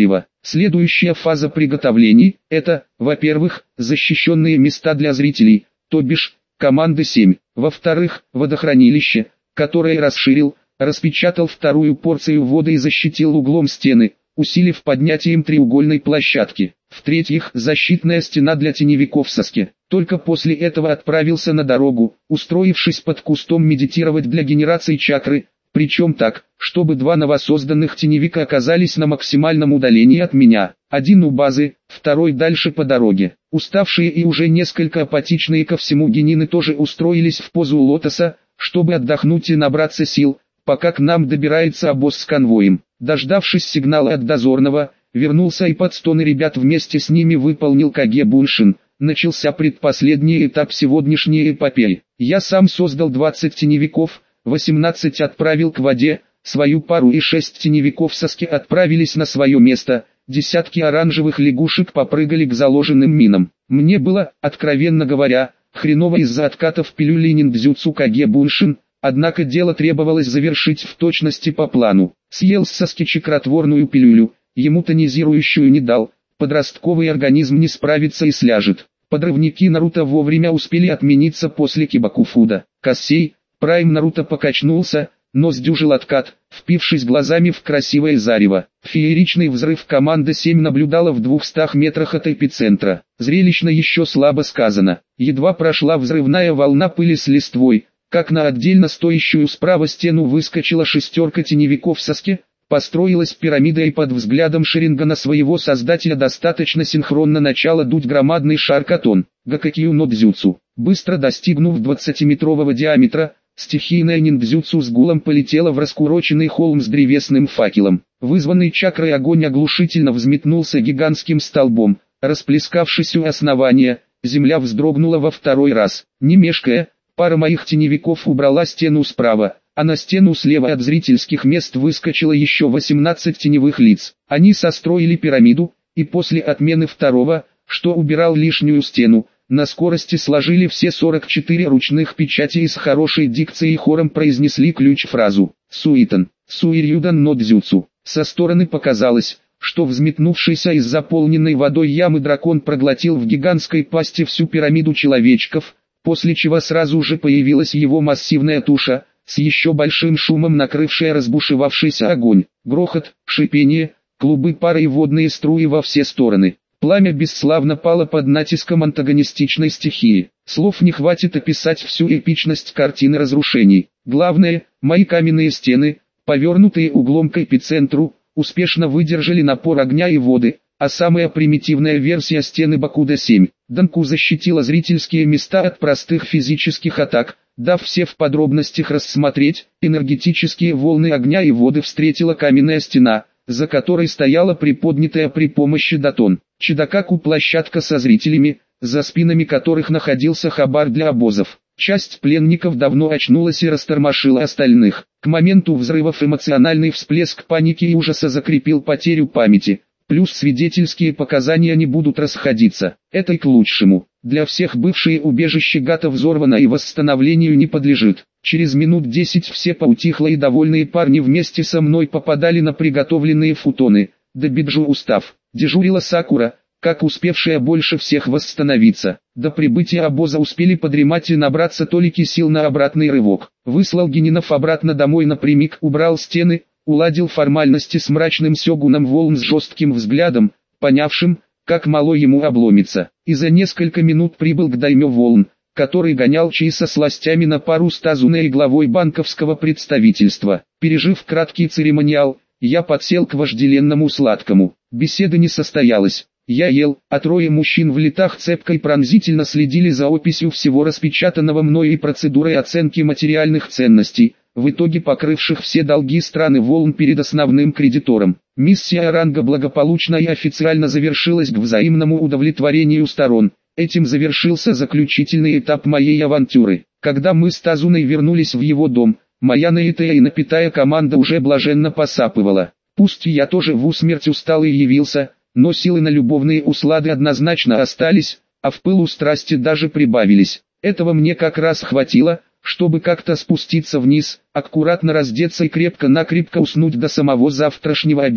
Следующая фаза приготовлений – это, во-первых, защищенные места для зрителей, то бишь, команды семь. Во-вторых, водохранилище, которое расширил, распечатал вторую порцию воды и защитил углом стены, усилив поднятием треугольной площадки. В-третьих, защитная стена для теневиков в соске. Только после этого отправился на дорогу, устроившись под кустом медитировать для генерации чакры, причем так, чтобы два новосозданных теневика оказались на максимальном удалении от меня. Один у базы, второй дальше по дороге. Уставшие и уже несколько апатичные ко всему генины тоже устроились в позу лотоса, чтобы отдохнуть и набраться сил, пока к нам добирается обоз с конвоем. Дождавшись сигнала от дозорного, вернулся и под стоны ребят вместе с ними выполнил Каге Буншин. Начался предпоследний этап сегодняшней эпопеи. Я сам создал двадцать теневиков, восемнадцать отправил к воде, свою пару и шесть теневиков соски отправились на свое место, десятки оранжевых лягушек попрыгали к заложенным минам. Мне было, откровенно говоря, хреново из-за откатов пилюли ниндзюцу Каге Буншин, однако дело требовалось завершить в точности по плану. Съел с соски чакротворную пилюлю, ему тонизирующую не дал, подростковый организм не справится и сляжет. Подрывники Наруто вовремя успели отмениться после Кибакуфуда. Кассей, Прайм Наруто покачнулся, но сдюжил откат, впившись глазами в красивое зарево. Фееричный взрыв команда семь наблюдала в двухстах метрах от эпицентра. Зрелищно еще слабо сказано. Едва прошла взрывная волна пыли с листвой, как на отдельно стоящую справа стену выскочила шестерка теневиков в соске, построилась пирамидой и под взглядом Шарингана своего создателя достаточно синхронно начала дуть громадный шар Катон, Гакакью но Дзюцу. Быстро достигнув двадцатиметрового диаметра, стихийная ниндзюцу с гулом полетела в раскуроченный холм с древесным факелом. Вызванный чакрой огонь оглушительно взметнулся гигантским столбом, расплескавшись у основания, земля вздрогнула во второй раз. Не мешкая, пара моих теневиков убрала стену справа, а на стену слева от зрительских мест выскочило еще восемнадцать теневых лиц. Они состроили пирамиду, и после отмены второго, что убирал лишнюю стену, на скорости сложили все сорок четыре ручных печати и с хорошей дикцией хором произнесли ключ-фразу «Суитан, Суирюдан но Дзюцу». Со стороны показалось, что взметнувшийся из заполненной водой ямы дракон проглотил в гигантской пасти всю пирамиду человечков, после чего сразу же появилась его массивная туша, с еще большим шумом накрывшая разбушевавшийся огонь. Грохот, шипение, клубы пара и водные струи во все стороны. Пламя бесславно пало под натиском антагонистичной стихии. Слов не хватит описать всю эпичность картины разрушений. Главное, мои каменные стены, повернутые углом к эпицентру, успешно выдержали напор огня и воды, а самая примитивная версия стены Бакуда семь, Данку защитила зрительские места от простых физических атак, дав все в подробностях рассмотреть, энергетические волны огня и воды встретила каменная стена, за которой стояла приподнятая при помощи датон. Чидакаку площадка со зрителями, за спинами которых находился хабар для обозов. Часть пленников давно очнулась и растормошила остальных. К моменту взрывов эмоциональный всплеск паники и ужаса закрепил потерю памяти. Плюс свидетельские показания не будут расходиться. Это и к лучшему. Для всех бывшее убежище Гата взорвано и восстановлению не подлежит. Через минут десять все поутихло и довольные парни вместе со мной попадали на приготовленные футоны. До Биджу устав. Дежурила Сакура, как успевшая больше всех восстановиться. До прибытия обоза успели подремать и набраться толики сил на обратный рывок. Выслал генинов обратно домой напрямик, убрал стены, уладил формальности с мрачным сёгуном Волн с жестким взглядом, понявшим, как мало ему обломится. И за несколько минут прибыл к даймё Волн, который гонял чаи со сластями на пару с Тазуне и главой банковского представительства. Пережив краткий церемониал, я подсел к вожделенному сладкому. Беседа не состоялась. Я ел, а трое мужчин в летах цепко и пронзительно следили за описью всего распечатанного мною и процедурой оценки материальных ценностей, в итоге покрывших все долги страны Волн перед основным кредитором. Миссия Оранга благополучно и официально завершилась к взаимному удовлетворению сторон. Этим завершился заключительный этап моей авантюры. Когда мы с Тазуной вернулись в его дом, моя наитая и напитая команда уже блаженно посапывала. Пусть я тоже в усмерть устал и явился, но силы на любовные услады однозначно остались, а в пылу страсти даже прибавились. Этого мне как раз хватило, чтобы как-то спуститься вниз, аккуратно раздеться и крепко-накрепко уснуть до самого завтрашнего обеда,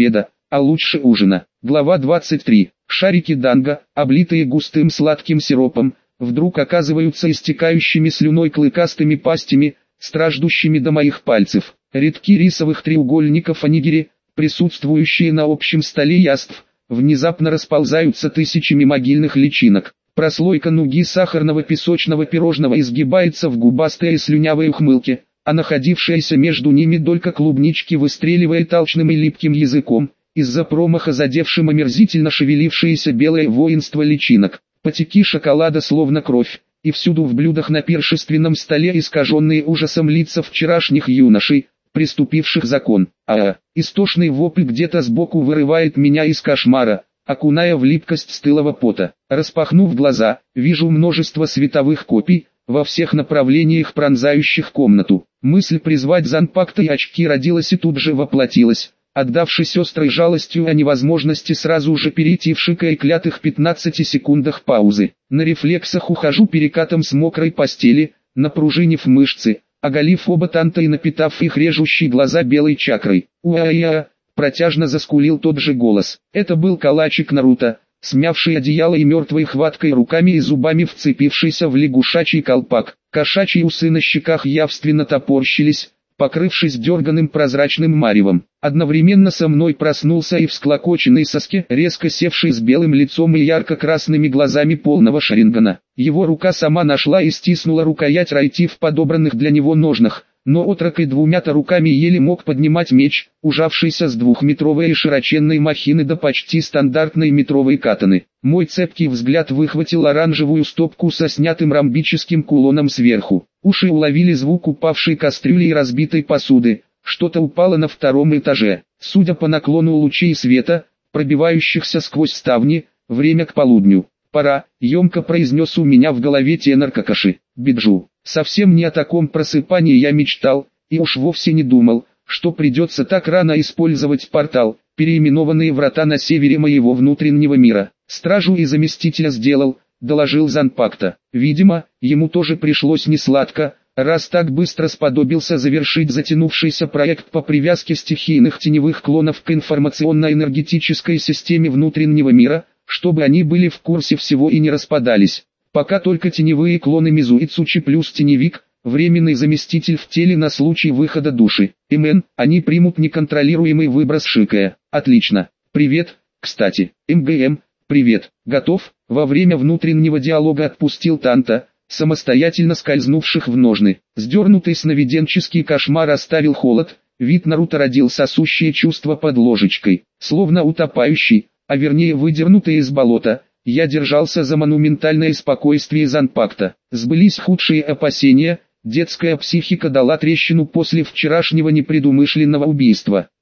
а лучше ужина. Глава двадцать три. Шарики данго, облитые густым сладким сиропом, вдруг оказываются истекающими слюной клыкастыми пастями, страждущими до моих пальцев. Редки рисовых треугольников онигири, присутствующие на общем столе яств, внезапно расползаются тысячами могильных личинок. Прослойка нуги сахарного песочного пирожного изгибается в губастой и слюнявой ухмылке, а находившаяся между ними долька клубнички выстреливает алчным и липким языком, из-за промаха задевшим омерзительно шевелившееся белое воинство личинок. Потеки шоколада словно кровь, и всюду в блюдах на пиршественном столе искаженные ужасом лица вчерашних юношей, приступивших закон. А, истошный вопль где-то сбоку вырывает меня из кошмара, окуная в липкость стылого пота. Распахнув глаза, вижу множество световых копий, во всех направлениях пронзающих комнату. Мысль призвать Занпакта и очки родилась и тут же воплотилась, отдавшись острой жалостью о невозможности сразу же перейти в шика и клятых пятнадцати секундах паузы. На рефлексах ухожу перекатом с мокрой постели, напружинив мышцы, оголив оба танта и напитав их режущей глаза белой чакрой. «Уа-я-я!» — протяжно заскулил тот же голос. Это был калачик Наруто, смявший одеяло и мертвой хваткой руками и зубами вцепившийся в лягушачий колпак. Кошачьи усы на щеках явственно топорщились, покрывшись дерганым прозрачным маревом. Одновременно со мной проснулся и всклокоченный Саске, резко севший с белым лицом и ярко-красными глазами полного Шарингана. Его рука сама нашла и стиснула рукоять райти в подобранных для него ножнах, но отрок и двумя-то руками еле мог поднимать меч, ужавшийся с двухметровой и широченной махины до почти стандартной метровой катаны. Мой цепкий взгляд выхватил оранжевую стопку со снятым ромбическим кулоном сверху. Уши уловили звук упавшей кастрюли и разбитой посуды. Что-то упало на втором этаже. Судя по наклону лучей света, пробивающихся сквозь ставни, время к полудню. «Пора», — емко произнес у меня в голове тенор Какаши. Биджу. Совсем не о таком просыпании я мечтал, и уж вовсе не думал, что придется так рано использовать портал, переименованные врата на севере моего внутреннего мира. Стражу и заместителя сделал, доложил Занпакта. Видимо, ему тоже пришлось несладко, раз так быстро сподобился завершить затянувшийся проект по привязке стихийных теневых клонов к информационно-энергетической системе внутреннего мира, чтобы они были в курсе всего и не распадались. Пока только теневые клоны Мизуицучи плюс теневик, временный заместитель в теле на случай выхода души. МН, они примут неконтролируемый выброс Шикая. Отлично. Привет, кстати. МГМ, привет. Готов? Во время внутреннего диалога отпустил Танта, самостоятельно скользнувших в ножны. Сдернутый сновиденческий кошмар оставил холод, вид Наруто родил сосущее чувство под ложечкой. Словно утопающий, а вернее выдернутый из болота, я держался за монументальное спокойствие Занпакта. Сбылись худшие опасения, детская психика дала трещину после вчерашнего непредумышленного убийства.